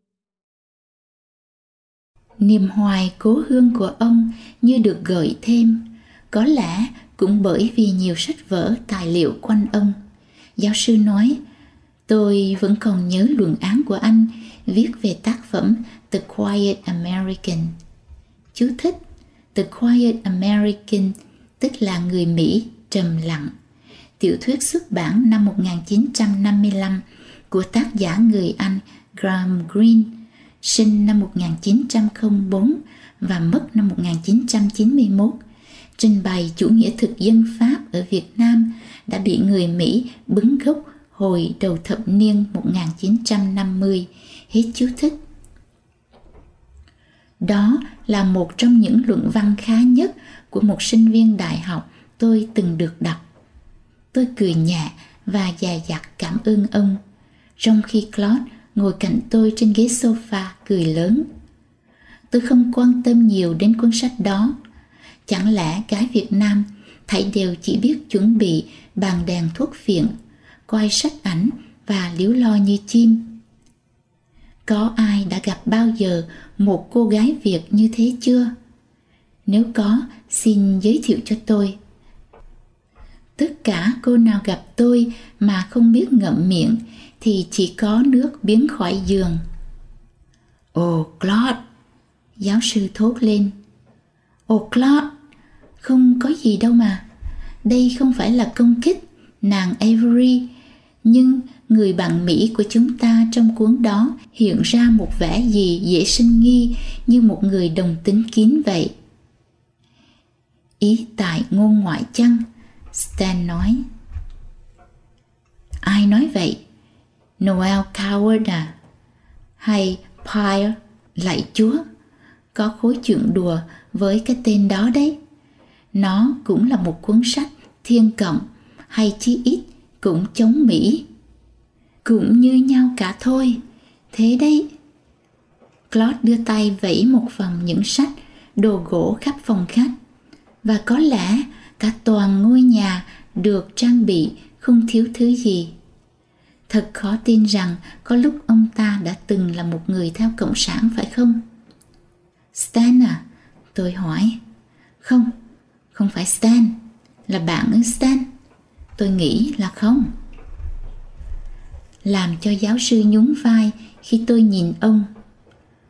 Niềm hoài cố hương của ông như được gợi thêm, có lẽ cũng bởi vì nhiều sách vở tài liệu quanh ông. Giáo sư nói, tôi vẫn còn nhớ luận án của anh viết về tác phẩm The Quiet American. Chú thích: The Quiet American tức là người Mỹ trầm lặng. Tiểu thuyết xuất bản năm một nghìn chín trăm năm mươi lăm của tác giả người Anh Graham Greene, sinh năm một nghìn chín trăm lẻ bốn và mất năm một nghìn chín trăm chín mươi mốt, trình bày chủ nghĩa thực dân Pháp ở Việt Nam đã bị người Mỹ bứng gốc hồi đầu thập niên một nghìn chín trăm năm mươi. Hết chú thích. Đó là một trong những luận văn khá nhất của một sinh viên đại học tôi từng được đọc. Tôi cười nhẹ và dè dặt cảm ơn ông, trong khi Claude ngồi cạnh tôi trên ghế sofa cười lớn. Tôi không quan tâm nhiều đến cuốn sách đó. Chẳng lẽ gái Việt Nam thảy đều chỉ biết chuẩn bị bàn đèn thuốc phiện, coi sách ảnh và líu lo như chim? Có ai đã gặp bao giờ một cô gái Việt như thế chưa? Nếu có, xin giới thiệu cho tôi. Tất cả cô nào gặp tôi mà không biết ngậm miệng thì chỉ có nước biến khỏi giường. Ồ, Claude! Giáo sư thốt lên. Ồ, Claude! Không có gì đâu mà. Đây không phải là công kích nàng Avery, nhưng người bạn Mỹ của chúng ta trong cuốn đó hiện ra một vẻ gì dễ sinh nghi, như một người đồng tính kín vậy. Ý tại ngôn ngoại chăng? Stan nói. Ai nói vậy? Noel Coward à? Hay Pyre? Lạy Chúa, có khối chuyện đùa với cái tên đó đấy. Nó cũng là một cuốn sách thiên cộng, hay chí ít cũng chống Mỹ. Cũng như nhau cả thôi. Thế đấy. Claude đưa tay vẫy một vòng những sách, đồ gỗ khắp phòng khách. Và có lẽ cả toàn ngôi nhà được trang bị không thiếu thứ gì. Thật khó tin rằng có lúc ông ta đã từng là một người theo Cộng sản, phải không? Stan à? Tôi hỏi. Không, không phải Stan. Là bạn ư Stan? Tôi nghĩ là không. Làm cho giáo sư nhún vai khi tôi nhìn ông.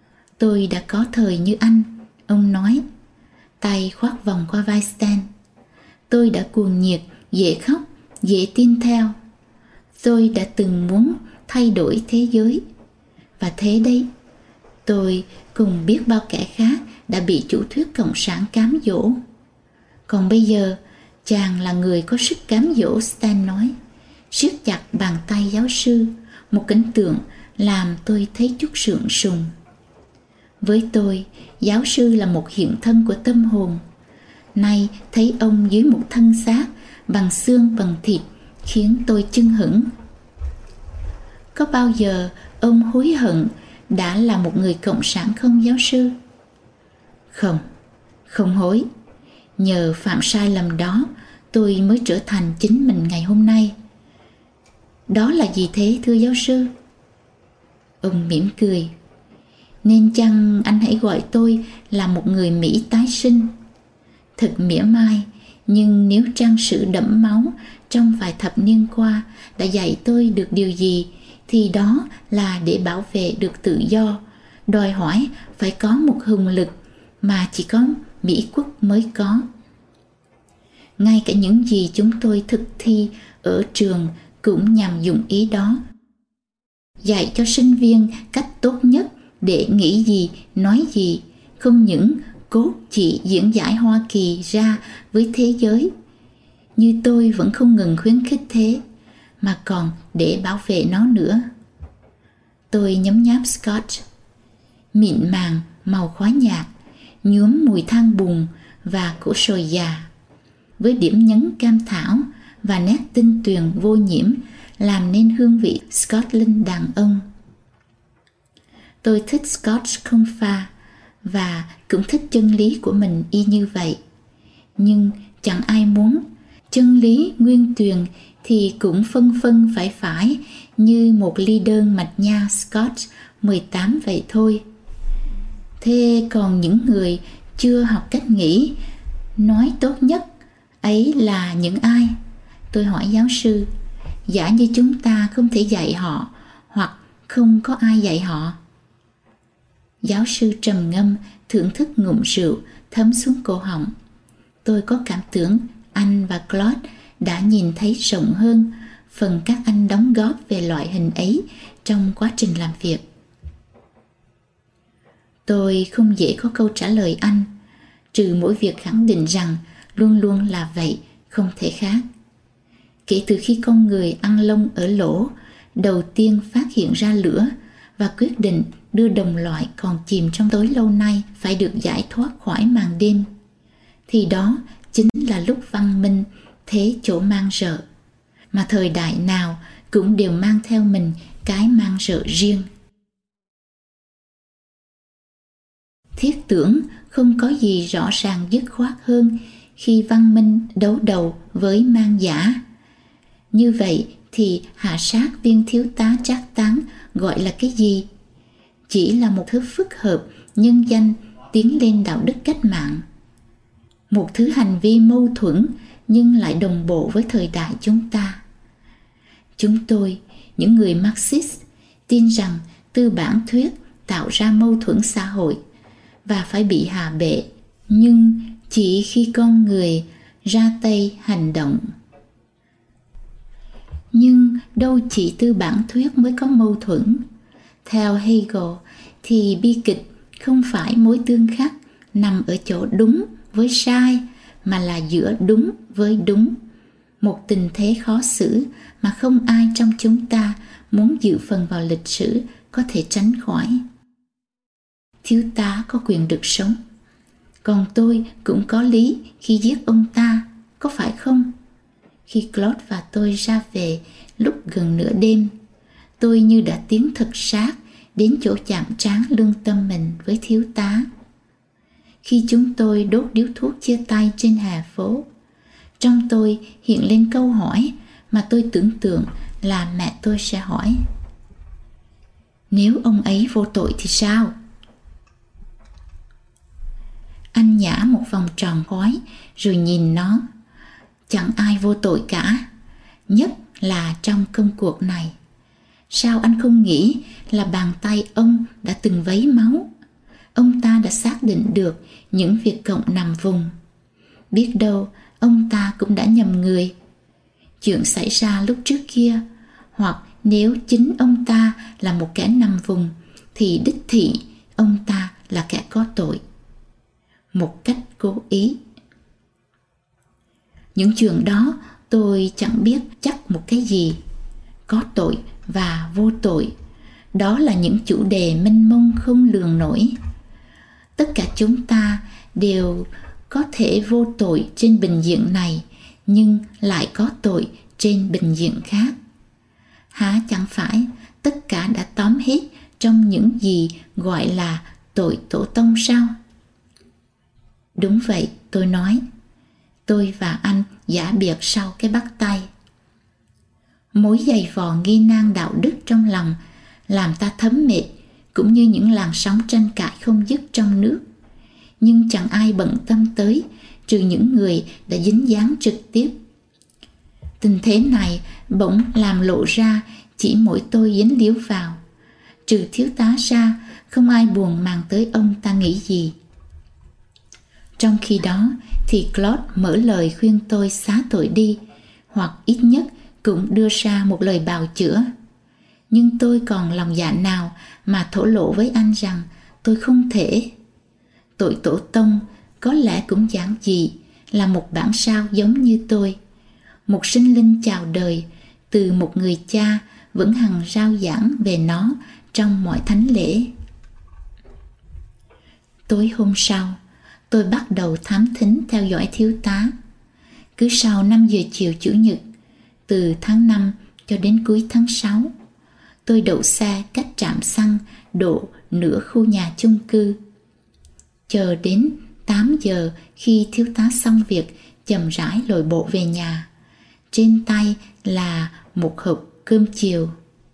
Tôi đã có thời như anh, ông nói, tay khoác vòng qua vai Stan. Tôi đã cuồng nhiệt, dễ khóc, dễ tin theo. Tôi đã từng muốn thay đổi thế giới. Và thế đấy, tôi cùng biết bao kẻ khác đã bị chủ thuyết cộng sản cám dỗ. Còn bây giờ, chàng là người có sức cám dỗ, Stan nói, siết chặt bàn tay giáo sư, một cảnh tượng làm tôi thấy chút sượng sùng. Với tôi, giáo sư là một hiện thân của tâm hồn. Nay thấy ông dưới một thân xác bằng xương bằng thịt khiến tôi chưng hửng. Có bao giờ ông hối hận đã là một người cộng sản không, giáo sư? Không, không hối. Nhờ phạm sai lầm đó, tôi mới trở thành chính mình ngày hôm nay. Đó là gì thế, thưa giáo sư? Ông mỉm cười. Nên chăng anh hãy gọi tôi là một người Mỹ tái sinh? Thật mỉa mai, nhưng nếu trang sử đẫm máu trong vài thập niên qua đã dạy tôi được điều gì, thì đó là để bảo vệ được tự do, đòi hỏi phải có một hùng lực mà chỉ có Mỹ quốc mới có. Ngay cả những gì chúng tôi thực thi ở trường cũng nhằm dụng ý đó. Dạy cho sinh viên cách tốt nhất để nghĩ gì, nói gì, không những cốt chỉ diễn giải Hoa Kỳ ra với thế giới, như tôi vẫn không ngừng khuyến khích thế, mà còn để bảo vệ nó nữa. Tôi nhấm nháp Scotch, mịn màng, màu khói nhạt, nhuốm mùi than bùn và củ sồi già, với điểm nhấn cam thảo và nét tinh tuyền vô nhiễm làm nên hương vị Scotland đàn ông. Tôi thích Scotch không pha và cũng thích chân lý của mình y như vậy. Nhưng chẳng ai muốn chân lý nguyên tuyền thì cũng phân phân phải phải như một ly đơn mạch nha Scotch mười tám vậy thôi. Thế còn những người chưa học cách nghĩ, nói tốt nhất ấy là những ai? Tôi hỏi giáo sư. Giả như chúng ta không thể dạy họ, hoặc không có ai dạy họ. Giáo sư trầm ngâm, thưởng thức ngụm rượu thấm xuống cổ họng. Tôi có cảm tưởng anh và Claude đã nhìn thấy rộng hơn phần các anh đóng góp về loại hình ấy trong quá trình làm việc. Tôi không dễ có câu trả lời anh, trừ mỗi việc khẳng định rằng luôn luôn là vậy, không thể khác. Kể từ khi con người ăn lông ở lỗ, đầu tiên phát hiện ra lửa và quyết định đưa đồng loại còn chìm trong tối lâu nay phải được giải thoát khỏi màn đêm, thì đó chính là lúc văn minh thế chỗ mang rợ, mà thời đại nào cũng đều mang theo mình cái mang rợ riêng. Thiết tưởng không có gì rõ ràng dứt khoát hơn khi văn minh đấu đầu với mang giả. Như vậy thì hạ sát viên thiếu tá Trác Tán gọi là cái gì? Chỉ là một thứ phức hợp nhân danh tiến lên đạo đức cách mạng. Một thứ hành vi mâu thuẫn nhưng lại đồng bộ với thời đại chúng ta. Chúng tôi, những người Marxist, tin rằng tư bản thuyết tạo ra mâu thuẫn xã hội và phải bị hạ bệ, nhưng chỉ khi con người ra tay hành động. Nhưng đâu chỉ tư bản thuyết mới có mâu thuẫn. Theo Hegel thì bi kịch không phải mối tương khắc nằm ở chỗ đúng với sai, mà là giữa đúng với đúng. Một tình thế khó xử mà không ai trong chúng ta muốn dự phần vào lịch sử có thể tránh khỏi. Thiếu tá có quyền được sống, còn tôi cũng có lý khi giết ông ta, có phải không? Khi Claude và tôi ra về lúc gần nửa đêm, tôi như đã tiến thật sát đến chỗ chạm trán lương tâm mình với thiếu tá. Khi chúng tôi đốt điếu thuốc chia tay trên hè phố, trong tôi hiện lên câu hỏi mà tôi tưởng tượng là mẹ tôi sẽ hỏi. Nếu ông ấy vô tội thì sao? Anh nhả một vòng tròn khói rồi nhìn nó. Chẳng ai vô tội cả, nhất là trong công cuộc này. Sao anh không nghĩ là bàn tay ông đã từng vấy máu? ông ta đã xác định được những Việt Cộng nằm vùng. Biết đâu ông ta cũng đã nhầm người. Chuyện xảy ra lúc trước kia, hoặc nếu chính ông ta là một kẻ nằm vùng, thì đích thị ông ta là kẻ có tội, một cách cố ý. Những chuyện đó tôi chẳng biết chắc một cái gì. Có tội và vô tội, đó là những chủ đề mênh mông không lường nổi. Tất cả chúng ta đều có thể vô tội trên bình diện này, nhưng lại có tội trên bình diện khác. Há chẳng phải tất cả đã tóm hết trong những gì gọi là tội tổ tông sao? Đúng vậy, tôi nói. Tôi và anh giả biệt sau cái bắt tay. Mối giày vò nghi nan đạo đức trong lòng làm ta thấm mệt, cũng như những làn sóng tranh cãi không dứt trong nước. Nhưng chẳng ai bận tâm tới, trừ những người đã dính dáng trực tiếp. Tình thế này bỗng làm lộ ra chỉ mỗi tôi dính líu vào. Trừ thiếu tá ra, không ai buồn màng tới ông ta nghĩ gì. Trong khi đó thì Claude mở lời khuyên tôi xá tội đi, hoặc ít nhất cũng đưa ra một lời bào chữa. Nhưng tôi còn lòng dạ nào mà thổ lộ với anh rằng tôi không thể. Tội tổ tông có lẽ cũng giản dị là một bản sao giống như tôi, một sinh linh chào đời từ một người cha vẫn hằng rao giảng về nó trong mọi thánh lễ. Tối hôm sau, tôi bắt đầu thám thính theo dõi thiếu tá. Cứ sau năm giờ chiều Chủ nhật, từ tháng năm cho đến cuối tháng sáu, tôi đậu xe cách trạm xăng độ nửa khu nhà chung cư. Chờ đến tám giờ khi thiếu tá xong việc, chậm rãi lội bộ về nhà. Trên tay là một hộp cơm chiều.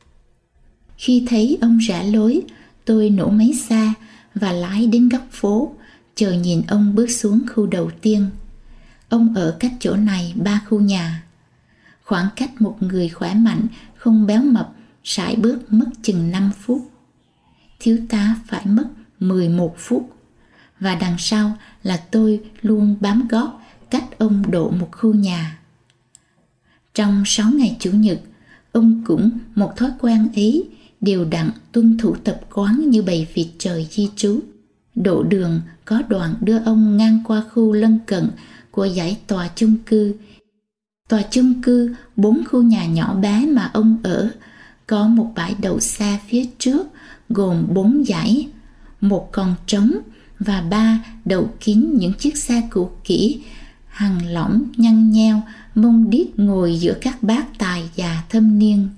Khi thấy ông rẽ lối, tôi nổ máy xe và lái đến góc phố, chờ nhìn ông bước xuống khu đầu tiên. Ông ở cách chỗ này ba khu nhà. Khoảng cách một người khỏe mạnh, không béo mập, sải bước mất chừng năm phút. Thiếu tá phải mất mười một phút. Và đằng sau là tôi luôn bám gót cách ông độ một khu nhà. Trong sáu ngày Chủ nhật, ông cũng một thói quen ấy, đều đặn tuân thủ tập quán như bầy vịt trời di trú. Độ đường có đoạn đưa ông ngang qua khu lân cận của dãy tòa chung cư. Tòa chung cư bốn khu nhà nhỏ bé mà ông ở có một bãi đậu xe phía trước gồm bốn dãy, một còn trống và ba đậu kín những chiếc xe cũ kỹ, hằn lõm nhăn nheo, mông điếc ngồi giữa các bác tài già thâm niên.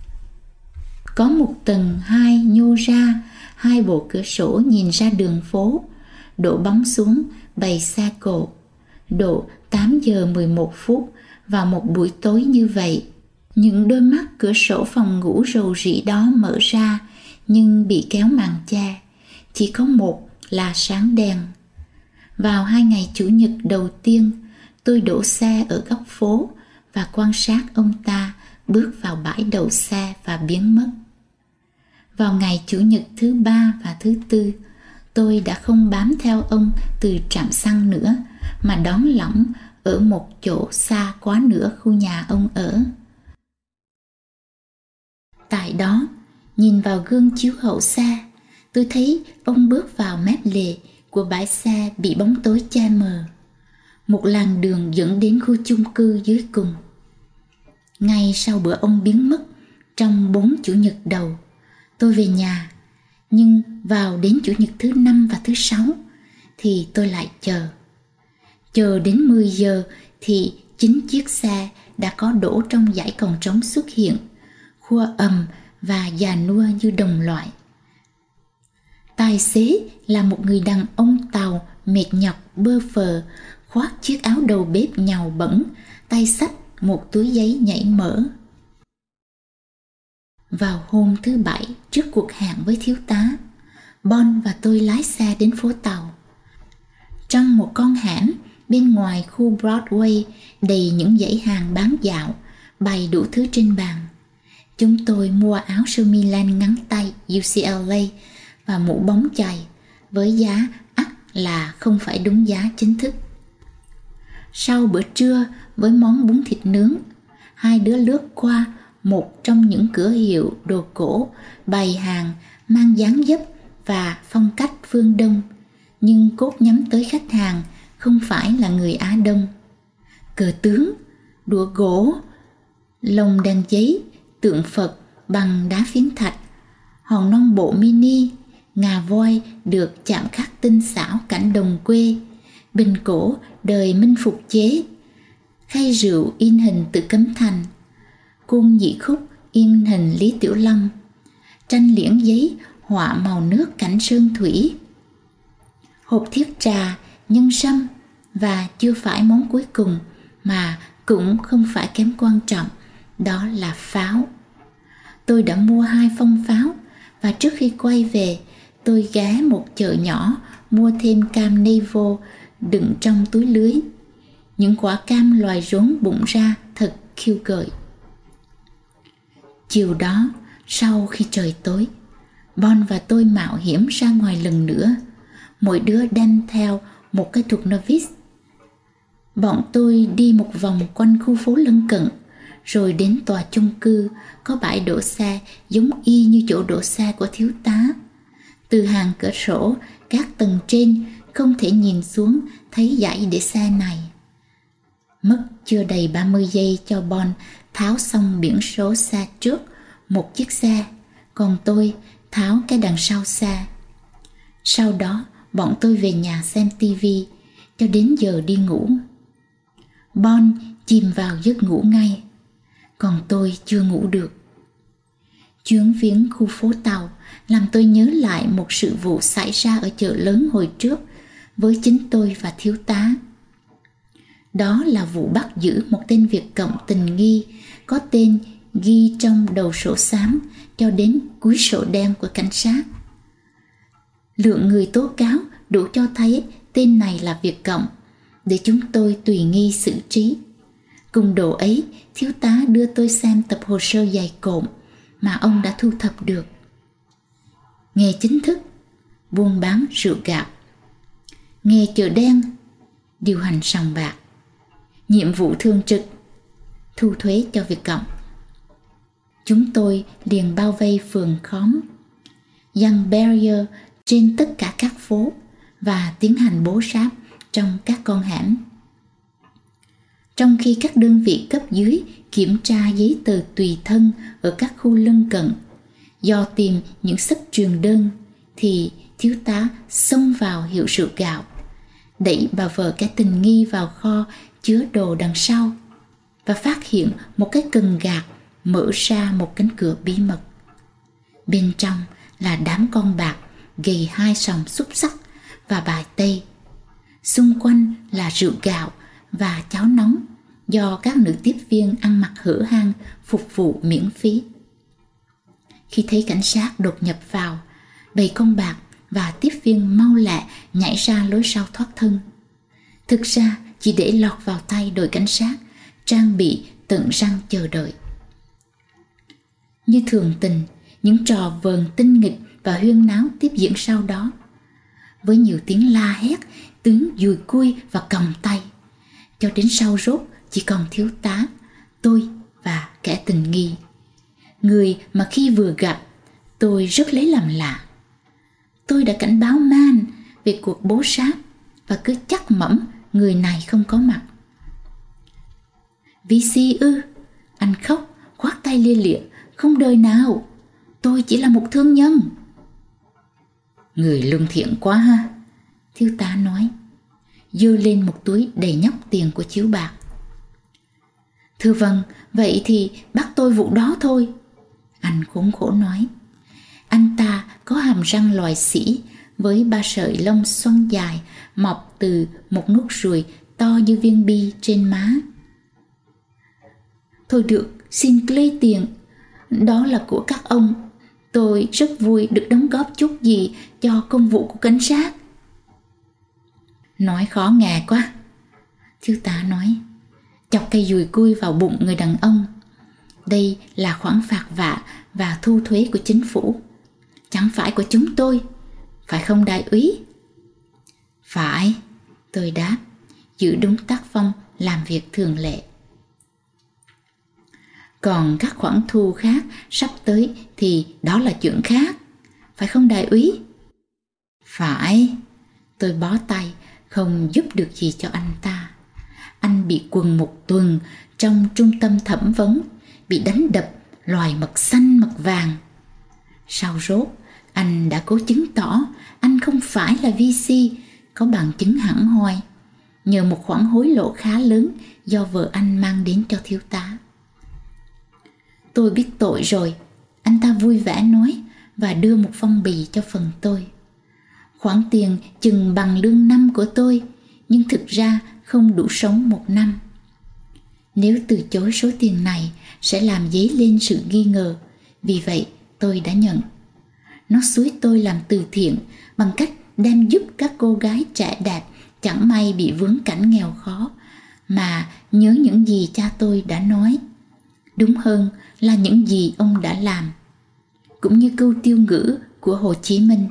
Có một tầng hai nhô ra, hai bộ cửa sổ nhìn ra đường phố. Đổ bóng xuống bầy xe cộ. Độ tám giờ mười một phút vào một buổi tối như vậy, những đôi mắt cửa sổ phòng ngủ rầu rĩ đó mở ra, nhưng bị kéo màn che. Chỉ có một là sáng đèn. Vào hai ngày Chủ nhật đầu tiên, tôi đổ xe ở góc phố và quan sát ông ta bước vào bãi đậu xe và biến mất. Vào ngày Chủ nhật thứ ba và thứ tư, tôi đã không bám theo ông từ trạm xăng nữa, mà đón lỏng ở một chỗ xa quá nửa khu nhà ông ở. Tại đó, nhìn vào gương chiếu hậu xe, tôi thấy ông bước vào mép lề của bãi xe bị bóng tối che mờ. Một làn đường dẫn đến khu chung cư dưới cùng. Ngay sau bữa ông biến mất, trong bốn Chủ nhật đầu, tôi về nhà. Nhưng vào đến Chủ nhật thứ năm và thứ sáu thì tôi lại chờ. Chờ đến mười giờ thì chính chiếc xe đã có đổ trong dãy còn trống xuất hiện, khua ầm và già nua như đồng loại. Tài xế là một người đàn ông Tàu mệt nhọc bơ phờ, khoác chiếc áo đầu bếp nhàu bẩn, tay xách một túi giấy nhảy mỡ. Vào hôm thứ bảy trước cuộc hẹn với thiếu tá, Bon và tôi lái xe đến phố Tàu. Trong một con hẻm bên ngoài khu Broadway đầy những dãy hàng bán dạo, bày đủ thứ trên bàn. Chúng tôi mua áo sơ mi len ngắn tay u xê lờ a và mũ bóng chày, với giá ắt là không phải đúng giá chính thức. Sau bữa trưa với món bún thịt nướng, hai đứa lướt qua một trong những cửa hiệu đồ cổ bày hàng mang dáng dấp và phong cách phương Đông, nhưng cốt nhắm tới khách hàng không phải là người Á Đông. Cờ tướng, đũa gỗ, lồng đèn giấy, tượng Phật bằng đá phiến thạch, hòn non bộ mini, ngà voi được chạm khắc tinh xảo cảnh đồng quê, bình cổ đời Minh Phục chế, khay rượu in hình Tử Cấm Thành, cung nhị khúc in hình Lý Tiểu Long, tranh liễn giấy họa màu nước cảnh sơn thủy, hộp thiết trà, nhân sâm, và chưa phải món cuối cùng mà cũng không phải kém quan trọng, đó là pháo. Tôi đã mua hai phong pháo, và trước khi quay về, tôi ghé một chợ nhỏ mua thêm cam Nevo đựng trong túi lưới. Những quả cam loài rốn bụng ra thật khiêu gợi. Chiều đó, sau khi trời tối, Bon và tôi mạo hiểm ra ngoài lần nữa, mỗi đứa đem theo một cái thuộc novice. Bọn tôi đi một vòng quanh khu phố lân cận, rồi đến tòa chung cư có bãi đỗ xe giống y như chỗ đỗ xe của thiếu tá. Từ hàng cửa sổ các tầng trên không thể nhìn xuống thấy dãy để xe này. Mất chưa đầy ba mươi giây cho Bon tháo xong biển số xe trước một chiếc xe, còn tôi tháo cái đằng sau xe. Sau đó bọn tôi về nhà xem tivi cho đến giờ đi ngủ. Bon chìm vào giấc ngủ ngay, còn tôi chưa ngủ được. Chuyến viếng khu phố tàu làm tôi nhớ lại một sự vụ xảy ra ở chợ lớn hồi trước với chính tôi và thiếu tá. Đó là vụ bắt giữ một tên Việt Cộng tình nghi có tên ghi trong đầu sổ xám cho đến cuối sổ đen của cảnh sát. Lượng người tố cáo đủ cho thấy tên này là Việt Cộng để chúng tôi tùy nghi xử trí. Cùng độ ấy, thiếu tá đưa tôi xem tập hồ sơ dày cộm mà ông đã thu thập được. Nghề chính thức, buôn bán rượu gạo. Nghề chợ đen, điều hành sòng bạc. Nhiệm vụ thường trực, thu thuế cho Việt Cộng. Chúng tôi liền bao vây phường khóm, giăng barrier trên tất cả các phố và tiến hành bố ráp trong các con hẻm. Trong khi các đơn vị cấp dưới kiểm tra giấy tờ tùy thân ở các khu lân cận, do tìm những sấp truyền đơn, thì thiếu tá xông vào hiệu rượu gạo, đẩy bà vợ kẻ tình nghi vào kho chứa đồ đằng sau và phát hiện một cái cần gạt mở ra một cánh cửa bí mật. Bên trong là đám con bạc gầy hai sòng xúc xắc và bài tây. Xung quanh là rượu gạo và cháo nóng do các nữ tiếp viên ăn mặc hở hang phục vụ miễn phí. Khi thấy cảnh sát đột nhập vào, bầy con bạc và tiếp viên mau lẹ nhảy ra lối sau thoát thân. Thực ra chỉ để lọt vào tay đội cảnh sát trang bị tận răng chờ đợi. Như thường tình, những trò vờn tinh nghịch và huyên náo tiếp diễn sau đó, với nhiều tiếng la hét, tiếng dùi cui và còng tay, cho đến sau rốt chỉ còn thiếu tá, tôi và kẻ tình nghi, người mà khi vừa gặp tôi rất lấy làm lạ. Tôi đã cảnh báo Man về cuộc bố ráp và cứ chắc mẩm người này không có mặt. vê xê ư? Anh khóc, khoát tay lia lịa. Không đời nào, tôi chỉ là một thương nhân. Người lương thiện quá ha, thiếu tá nói, giơ lên một túi đầy nhóc tiền của chiếu bạc. Thưa vâng, vậy thì bắt tôi vụ đó thôi. Anh khốn khổ nói. Anh ta có hàm răng loài sỉ với ba sợi lông xoăn dài mọc từ một nốt ruồi to như viên bi trên má. Thôi được, xin lấy tiền. Đó là của các ông. Tôi rất vui được đóng góp chút gì cho công vụ của cảnh sát. Nói khó nghe quá, thiếu tá nói, chọc cây dùi cui vào bụng người đàn ông. Đây là khoản phạt vạ và thu thuế của chính phủ, chẳng phải của chúng tôi. phải không đại úy? Phải, tôi đáp, giữ đúng tác phong làm việc thường lệ. Còn các khoản thu khác sắp tới thì đó là chuyện khác, phải không đại úy? Phải, tôi bó tay, không giúp được gì cho anh ta. Anh bị quần một tuần trong trung tâm thẩm vấn, bị đánh đập loài mật xanh mật vàng. Sau rốt, anh đã cố chứng tỏ anh không phải là vê xê, có bằng chứng hẳn hoi, nhờ một khoản hối lộ khá lớn do vợ anh mang đến cho thiếu tá. Tôi biết tội rồi, anh ta vui vẻ nói và đưa một phong bì cho phần tôi. Khoản tiền chừng bằng lương năm của tôi, nhưng thực ra không đủ sống một năm. Nếu từ chối số tiền này sẽ làm dấy lên sự nghi ngờ, vì vậy tôi đã nhận. Nó xúi tôi làm từ thiện bằng cách đem giúp các cô gái trẻ đẹp chẳng may bị vướng cảnh nghèo khó, mà nhớ những gì cha tôi đã nói. Đúng hơn là những gì ông đã làm. Cũng như câu tiêu ngữ của Hồ Chí Minh: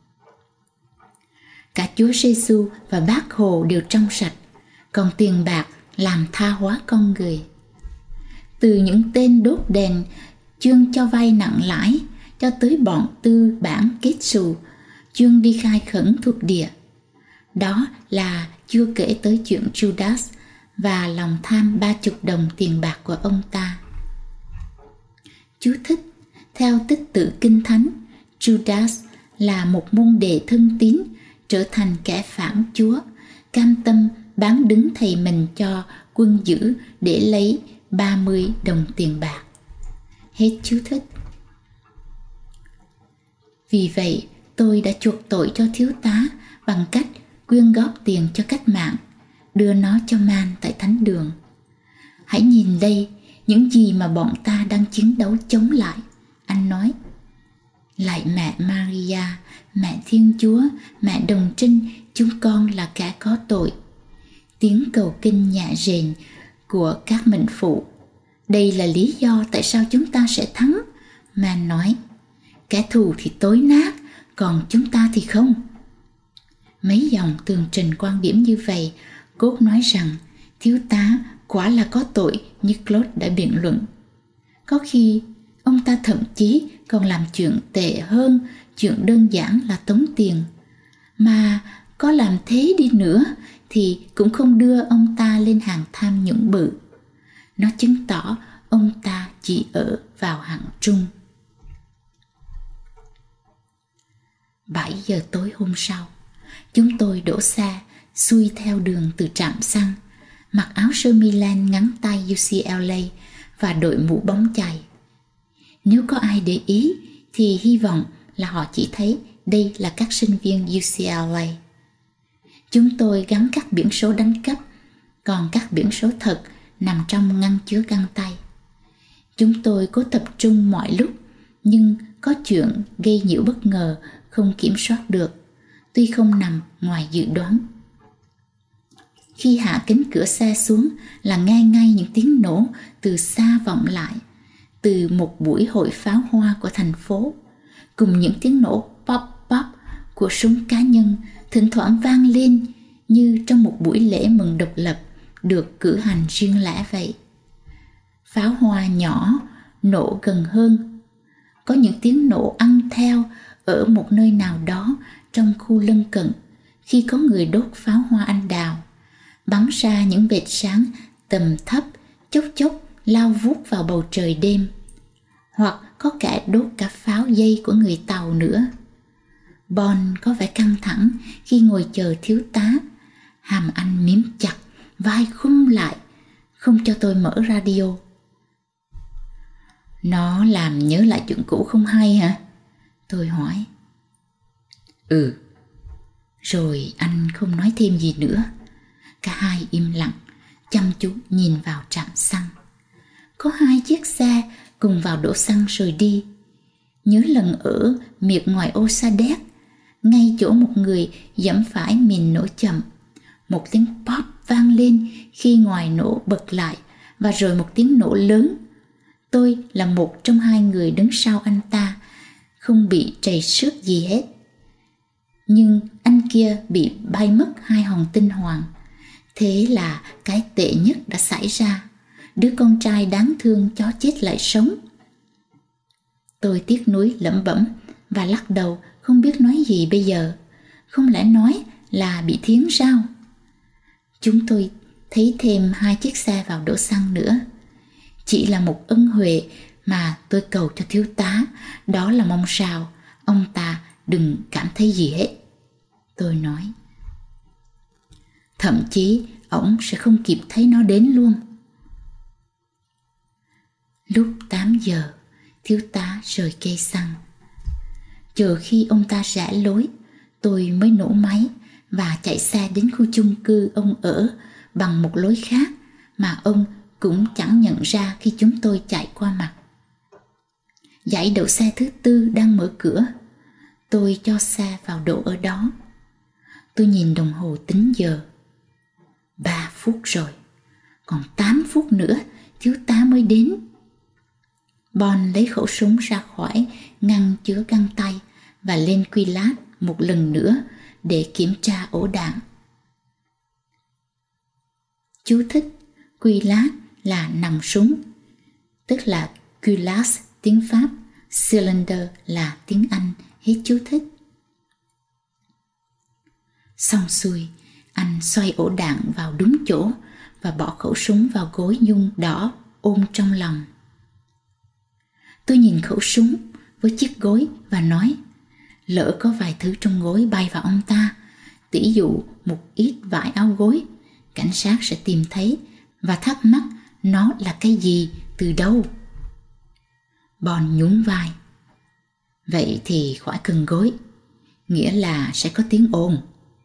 cả Chúa Giêsu và Bác Hồ đều trong sạch, còn tiền bạc làm tha hóa con người. Từ những tên đốt đèn chuyên cho vay nặng lãi cho tới bọn tư bản kết xù chuyên đi khai khẩn thuộc địa. Đó là chưa kể tới chuyện Judas và lòng tham ba chục đồng tiền bạc của ông ta. Chú thích: theo tích tự Kinh Thánh, Judas là một môn đệ thân tín trở thành kẻ phản Chúa, cam tâm bán đứng thầy mình cho quân dữ để lấy ba mươi đồng tiền bạc. Hết chú thích. Vì vậy, tôi đã chuộc tội cho thiếu tá bằng cách quyên góp tiền cho cách mạng, đưa nó cho Man tại thánh đường. Hãy nhìn đây, những gì mà bọn ta đang chiến đấu chống lại, anh nói. Lạy mẹ Maria, mẹ Thiên Chúa, mẹ Đồng Trinh, chúng con là kẻ có tội. Tiếng cầu kinh nhẹ rền của các mệnh phụ. Đây là lý do tại sao chúng ta sẽ thắng, Man nói. Kẻ thù thì tối nát, còn chúng ta thì không. Mấy dòng tường trình quan điểm như vậy, cốt nói rằng thiếu tá quả là có tội như Claude đã biện luận. Có khi ông ta thậm chí còn làm chuyện tệ hơn chuyện đơn giản là tống tiền. Mà có làm thế đi nữa thì cũng không đưa ông ta lên hàng tham nhũng bự. Nó chứng tỏ ông ta chỉ ở vào hạng trung. bảy giờ tối hôm sau, chúng tôi đổ xe xuôi theo đường từ trạm xăng, mặc áo sơ mi len ngắn tay u xê lờ a và đội mũ bóng chày. Nếu có ai để ý thì hy vọng là họ chỉ thấy đây là các sinh viên u xê lờ a. Chúng tôi gắn các biển số đánh cắp, còn các biển số thật nằm trong ngăn chứa găng tay. Chúng tôi cố tập trung mọi lúc, nhưng có chuyện gây nhiễu bất ngờ không kiểm soát được, tuy không nằm ngoài dự đoán. Khi hạ kính cửa xe xuống là nghe ngay những tiếng nổ từ xa vọng lại, từ một buổi hội pháo hoa của thành phố, cùng những tiếng nổ pop pop của súng cá nhân thỉnh thoảng vang lên như trong một buổi lễ mừng độc lập được cử hành riêng lẻ vậy. Pháo hoa nhỏ nổ gần hơn, có những tiếng nổ ăn theo ở một nơi nào đó trong khu lân cận khi có người đốt pháo hoa anh đào, bắn ra những vệt sáng tầm thấp chốc chốc lao vút vào bầu trời đêm. Hoặc có kẻ đốt cả pháo dây của người Tàu nữa. Bon có vẻ căng thẳng khi ngồi chờ thiếu tá. Hàm anh miếm chặt, vai khum lại, không cho tôi mở radio. Nó làm nhớ lại chuyện cũ không hay hả? Tôi hỏi. Ừ. Rồi anh không nói thêm gì nữa. Cả hai im lặng, chăm chú nhìn vào trạm xăng. Có hai chiếc xe cùng vào đổ xăng rồi đi. Nhớ lần ở miệt ngoài ô Sa Đéc, ngay chỗ một người giẫm phải mìn nổ chậm. Một tiếng pop vang lên khi ngoài nổ bật lại, và rồi một tiếng nổ lớn. Tôi là một trong hai người đứng sau anh ta, không bị trầy xước gì hết. Nhưng anh kia bị bay mất hai hòn tinh hoàng. Thế là cái tệ nhất đã xảy ra. Đứa con trai đáng thương chó chết lại sống. Tôi tiếc nuối lẩm bẩm và lắc đầu, không biết nói gì bây giờ. Không lẽ nói là bị thiến sao? Chúng tôi thấy thêm hai chiếc xe vào đổ xăng nữa. Chỉ là một ân huệ mà tôi cầu cho thiếu tá, đó là mong sao ông ta đừng cảm thấy gì hết. Tôi nói. Thậm chí ổng sẽ không kịp thấy nó đến luôn. Lúc tám giờ, thiếu tá rời cây xăng. Chờ khi ông ta rẽ lối, tôi mới nổ máy và chạy xe đến khu chung cư ông ở bằng một lối khác mà ông cũng chẳng nhận ra khi chúng tôi chạy qua mặt. Dãy đậu xe thứ tư đang mở cửa. Tôi cho xe vào đỗ ở đó. Tôi nhìn đồng hồ tính giờ. Ba phút rồi. Còn tám phút nữa thiếu tá mới đến. Bon lấy khẩu súng ra khỏi ngăn chứa găng tay và lên quy lát một lần nữa để kiểm tra ổ đạn. Chú thích: quy lát là nòng súng, tức là culasse tiếng Pháp, cylinder là tiếng Anh. Hết chú thích. Xong xuôi, anh xoay ổ đạn vào đúng chỗ và bỏ khẩu súng vào gối nhung đỏ ôm trong lòng. Tôi nhìn khẩu súng với chiếc gối và nói, lỡ có vài thứ trong gối bay vào ông ta, tỉ dụ một ít vải áo gối, cảnh sát sẽ tìm thấy và thắc mắc nó là cái gì, từ đâu. Bon nhún vai. Vậy thì khỏi cần gối, nghĩa là sẽ có tiếng ồn.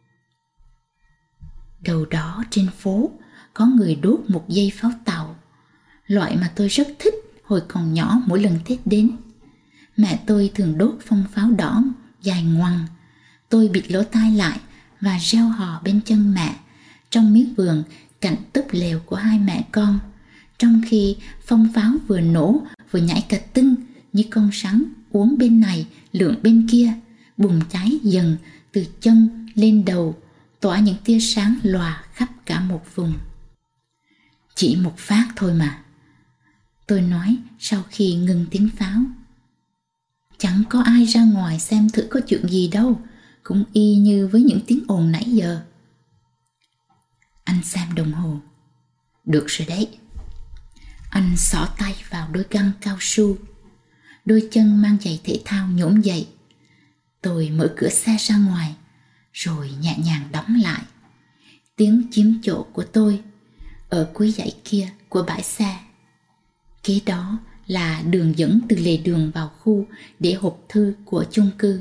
Đâu đó trên phố có người đốt một dây pháo tàu, loại mà tôi rất thích hồi còn nhỏ. Mỗi lần Tết đến, mẹ tôi thường đốt phong pháo đỏ dài ngoằng. Tôi bịt lỗ tai lại và reo hò bên chân mẹ trong miếng vườn cạnh túp lều của hai mẹ con, trong khi phong pháo vừa nổ vừa nhảy cà tưng như con rắn uốn bên này lượn bên kia, bùng cháy dần từ chân lên đầu, tỏa những tia sáng lòa khắp cả một vùng. Chỉ một phát thôi mà, tôi nói sau khi ngừng tiếng pháo. Chẳng có ai ra ngoài xem thử có chuyện gì đâu, cũng y như với những tiếng ồn nãy giờ. Anh xem đồng hồ. Được rồi đấy. Anh xỏ tay vào đôi găng cao su. Đôi chân mang giày thể thao nhổm dậy. Tôi mở cửa xe ra ngoài, rồi nhẹ nhàng đóng lại. Tiếng chiếm chỗ của tôi ở cuối dãy kia của bãi xe. Kế đó là đường dẫn từ lề đường vào khu để hộp thư của chung cư.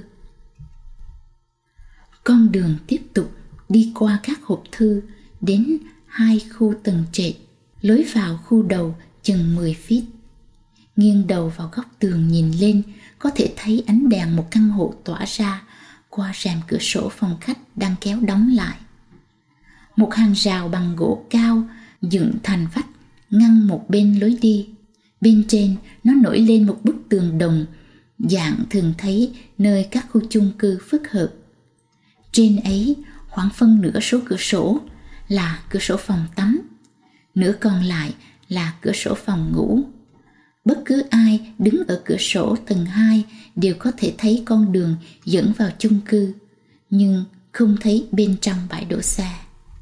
Con đường tiếp tục đi qua các hộp thư đến hai khu tầng trệt. Lối vào khu đầu chừng mười feet. Nghiêng đầu vào góc tường nhìn lên, có thể thấy ánh đèn một căn hộ tỏa ra qua rèm cửa sổ phòng khách đang kéo đóng lại. Một hàng rào bằng gỗ cao dựng thành vách ngăn một bên lối đi. Bên trên nó nổi lên một bức tường đồng dạng thường thấy nơi các khu chung cư phức hợp. Trên ấy khoảng phân nửa số cửa sổ là cửa sổ phòng tắm, nửa còn lại là cửa sổ phòng ngủ. Bất cứ ai đứng ở cửa sổ tầng hai đều có thể thấy con đường dẫn vào chung cư, nhưng không thấy bên trong bãi đỗ xe.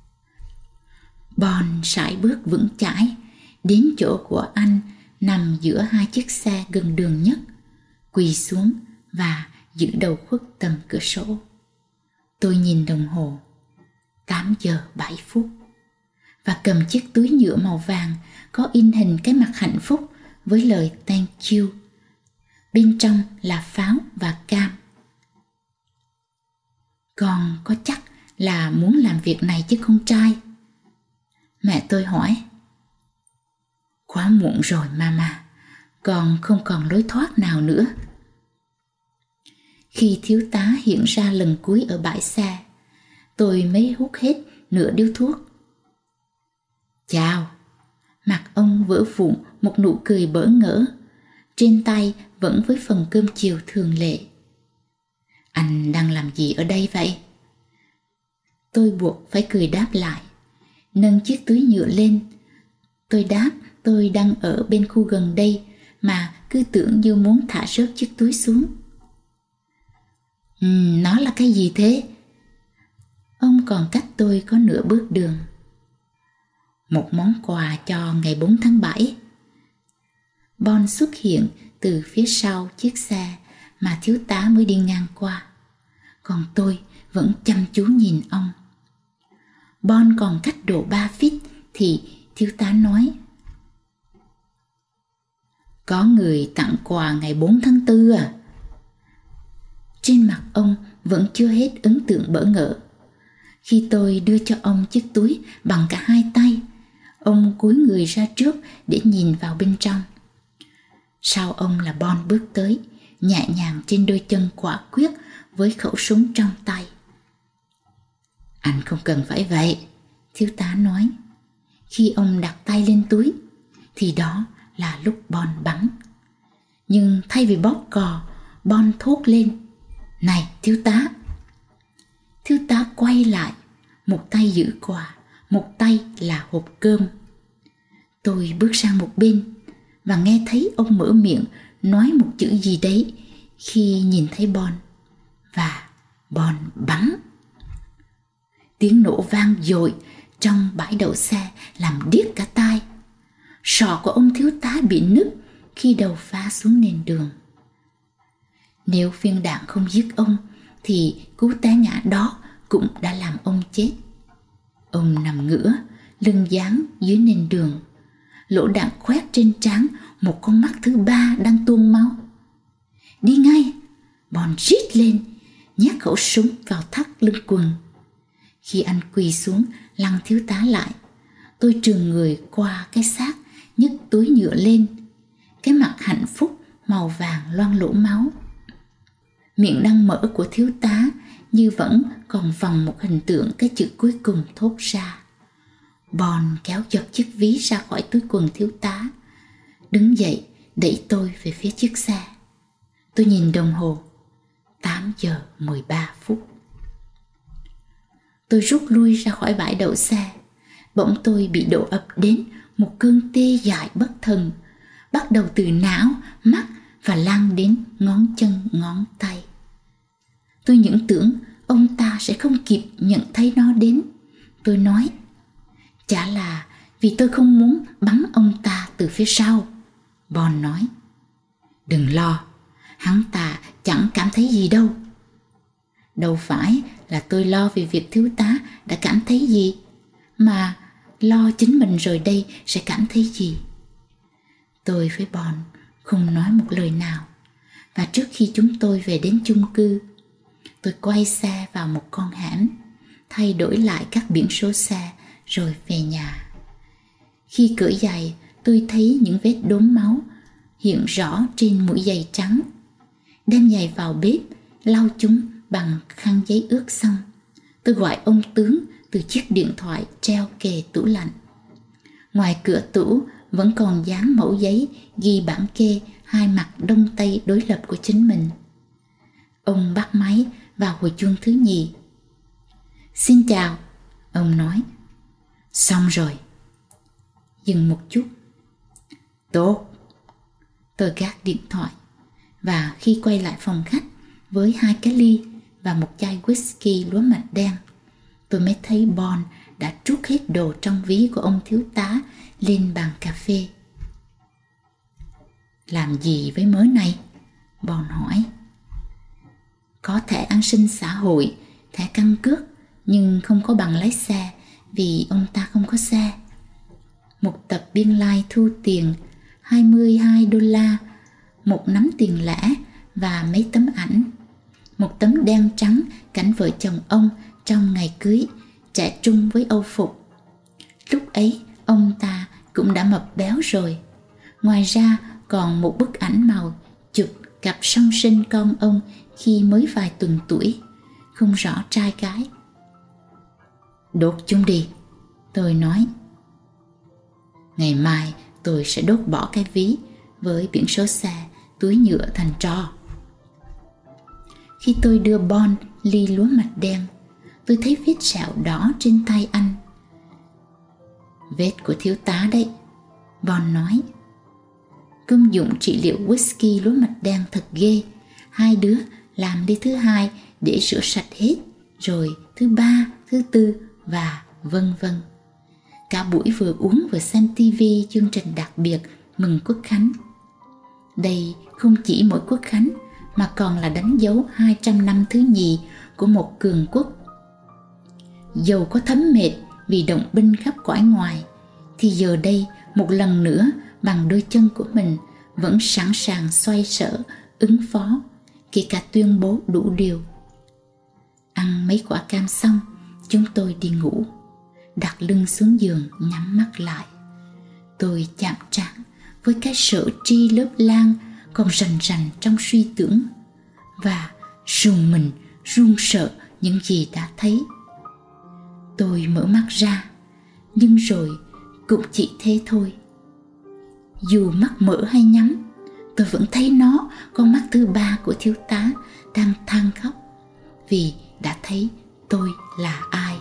Bon sải bước vững chãi đến chỗ của anh nằm giữa hai chiếc xe gần đường nhất, quỳ xuống và giữ đầu khuất tầm cửa sổ. Tôi nhìn đồng hồ, tám giờ bảy phút, và cầm chiếc túi nhựa màu vàng có in hình cái mặt hạnh phúc với lời thank you. Bên trong là pháo và cam. Con có chắc là muốn làm việc này chứ con trai? Mẹ tôi hỏi. Quá muộn rồi mama, con không còn lối thoát nào nữa. Khi thiếu tá hiện ra lần cuối ở bãi xe, tôi mới hút hết nửa điếu thuốc. Chào. Mặt ông vỡ vụn một nụ cười bỡ ngỡ, trên tay vẫn với phần cơm chiều thường lệ. Anh đang làm gì ở đây vậy? Tôi buộc phải cười đáp lại, nâng chiếc túi nhựa lên. Tôi đáp tôi đang ở bên khu gần đây mà cứ tưởng như muốn thả rớt chiếc túi xuống. Ừ, nó là cái gì thế? Ông còn cách tôi có nửa bước đường. Một món quà cho ngày bốn tháng bảy. Bon xuất hiện từ phía sau chiếc xe mà thiếu tá mới đi ngang qua. Còn tôi vẫn chăm chú nhìn ông. Bon còn cách độ ba feet thì thiếu tá nói: Có người tặng quà ngày bốn tháng tư à? Trên mặt ông vẫn chưa hết ấn tượng bỡ ngỡ. Khi tôi đưa cho ông chiếc túi bằng cả hai tay, ông cúi người ra trước để nhìn vào bên trong. Sau ông là Bon bước tới, nhẹ nhàng trên đôi chân quả quyết với khẩu súng trong tay. Anh không cần phải vậy, thiếu tá nói. Khi ông đặt tay lên túi, thì đó là lúc Bon bắn. Nhưng thay vì bóp cò, Bon thốt lên: Này thiếu tá! Thiếu tá quay lại, một tay giữ quà, một tay là hộp cơm. Tôi bước sang một bên và nghe thấy ông mở miệng nói một chữ gì đấy khi nhìn thấy Bon. Và Bon bắn. Tiếng nổ vang dội trong bãi đậu xe làm điếc cả tai. Sọ của ông thiếu tá bị nứt khi đầu phá xuống nền đường. Nếu viên đạn không giết ông thì cú té ngã đó cũng đã làm ông chết. Ông nằm ngửa, lưng dán dưới nền đường. Lỗ đạn khoét trên trán một con mắt thứ ba đang tuôn máu. Đi ngay! Bon rít lên, nhét khẩu súng vào thắt lưng quần. Khi anh quỳ xuống lăn thiếu tá lại, tôi trườn người qua cái xác, nhấc túi nhựa lên. Cái mặt hạnh phúc màu vàng loang lỗ máu. Miệng đang mở của thiếu tá như vẫn còn vòng một hình tượng cái chữ cuối cùng thốt ra. Bon kéo giật chiếc ví ra khỏi túi quần thiếu tá, đứng dậy đẩy tôi về phía chiếc xe. Tôi nhìn đồng hồ, tám giờ mười ba phút. Tôi rút lui ra khỏi bãi đậu xe. Bỗng tôi bị đổ ập đến một cơn tê dại bất thần, bắt đầu từ não, mắt và lan đến ngón chân ngón tay. Tôi những tưởng ông ta sẽ không kịp nhận thấy nó đến. Tôi nói: Chả là vì tôi không muốn bắn ông ta từ phía sau. Bon nói: Đừng lo, hắn ta chẳng cảm thấy gì đâu. Đâu phải là tôi lo vì việc thiếu tá đã cảm thấy gì, mà lo chính mình rồi đây sẽ cảm thấy gì. Tôi với Bon không nói một lời nào. Và trước khi chúng tôi về đến chung cư, tôi quay xe vào một con hẻm, thay đổi lại các biển số xe rồi về nhà. Khi cởi giày, tôi thấy những vết đốm máu hiện rõ trên mũi giày trắng. Đem giày vào bếp, lau chúng bằng khăn giấy ướt xong, tôi gọi ông tướng từ chiếc điện thoại treo kề tủ lạnh. Ngoài cửa tủ vẫn còn dán mẫu giấy ghi bản kê hai mặt đông tây đối lập của chính mình. Ông bắt máy vào hồi chuông thứ nhì. Xin chào, ông nói. Xong rồi. Dừng một chút. Tốt. Tôi gác điện thoại, và khi quay lại phòng khách với hai cái ly và một chai whisky lúa mạch đen, tôi mới thấy Bon đã trút hết đồ trong ví của ông thiếu tá lên bàn cà phê. Làm gì với mớ này? Bon hỏi. Có thẻ an sinh xã hội, thẻ căn cước, nhưng không có bằng lái xe vì ông ta không có xe. Một tập biên lai like thu tiền hai mươi hai đô la, một nắm tiền lẻ và mấy tấm ảnh. Một tấm đen trắng cảnh vợ chồng ông trong ngày cưới, trẻ trung với âu phục. Lúc ấy ông ta cũng đã mập béo rồi. Ngoài ra còn một bức ảnh màu chụp cặp song sinh con ông khi mới vài tuần tuổi, không rõ trai gái. Đốt chúng đi, tôi nói. Ngày mai tôi sẽ đốt bỏ cái ví với biển số xe, túi nhựa thành tro. Khi tôi đưa Bon ly lúa mạch đen, tôi thấy vết sẹo đỏ trên tay anh. Vết của thiếu tá đấy, Bon nói. Công dụng trị liệu whisky lúa mạch đen thật ghê. Hai đứa làm đi thứ hai để rửa sạch hết, rồi thứ ba, thứ tư và vân vân. Cả buổi vừa uống vừa xem tivi chương trình đặc biệt mừng Quốc Khánh. Đây không chỉ mỗi Quốc Khánh mà còn là đánh dấu hai trăm năm thứ nhì của một cường quốc. Dầu có thấm mệt vì động binh khắp cõi ngoài, thì giờ đây một lần nữa bằng đôi chân của mình vẫn sẵn sàng xoay sở, ứng phó, kể cả tuyên bố đủ điều. Ăn mấy quả cam xong, chúng tôi đi ngủ, đặt lưng xuống giường nhắm mắt lại. Tôi chạm trán với cái sở tri lớp lang còn rành rành trong suy tưởng, và rùng mình run sợ những gì đã thấy. Tôi mở mắt ra, nhưng rồi cũng chỉ thế thôi. Dù mắt mở hay nhắm, tôi vẫn thấy nó, con mắt thứ ba của thiếu tá, đang than khóc vì đã thấy tôi là ai.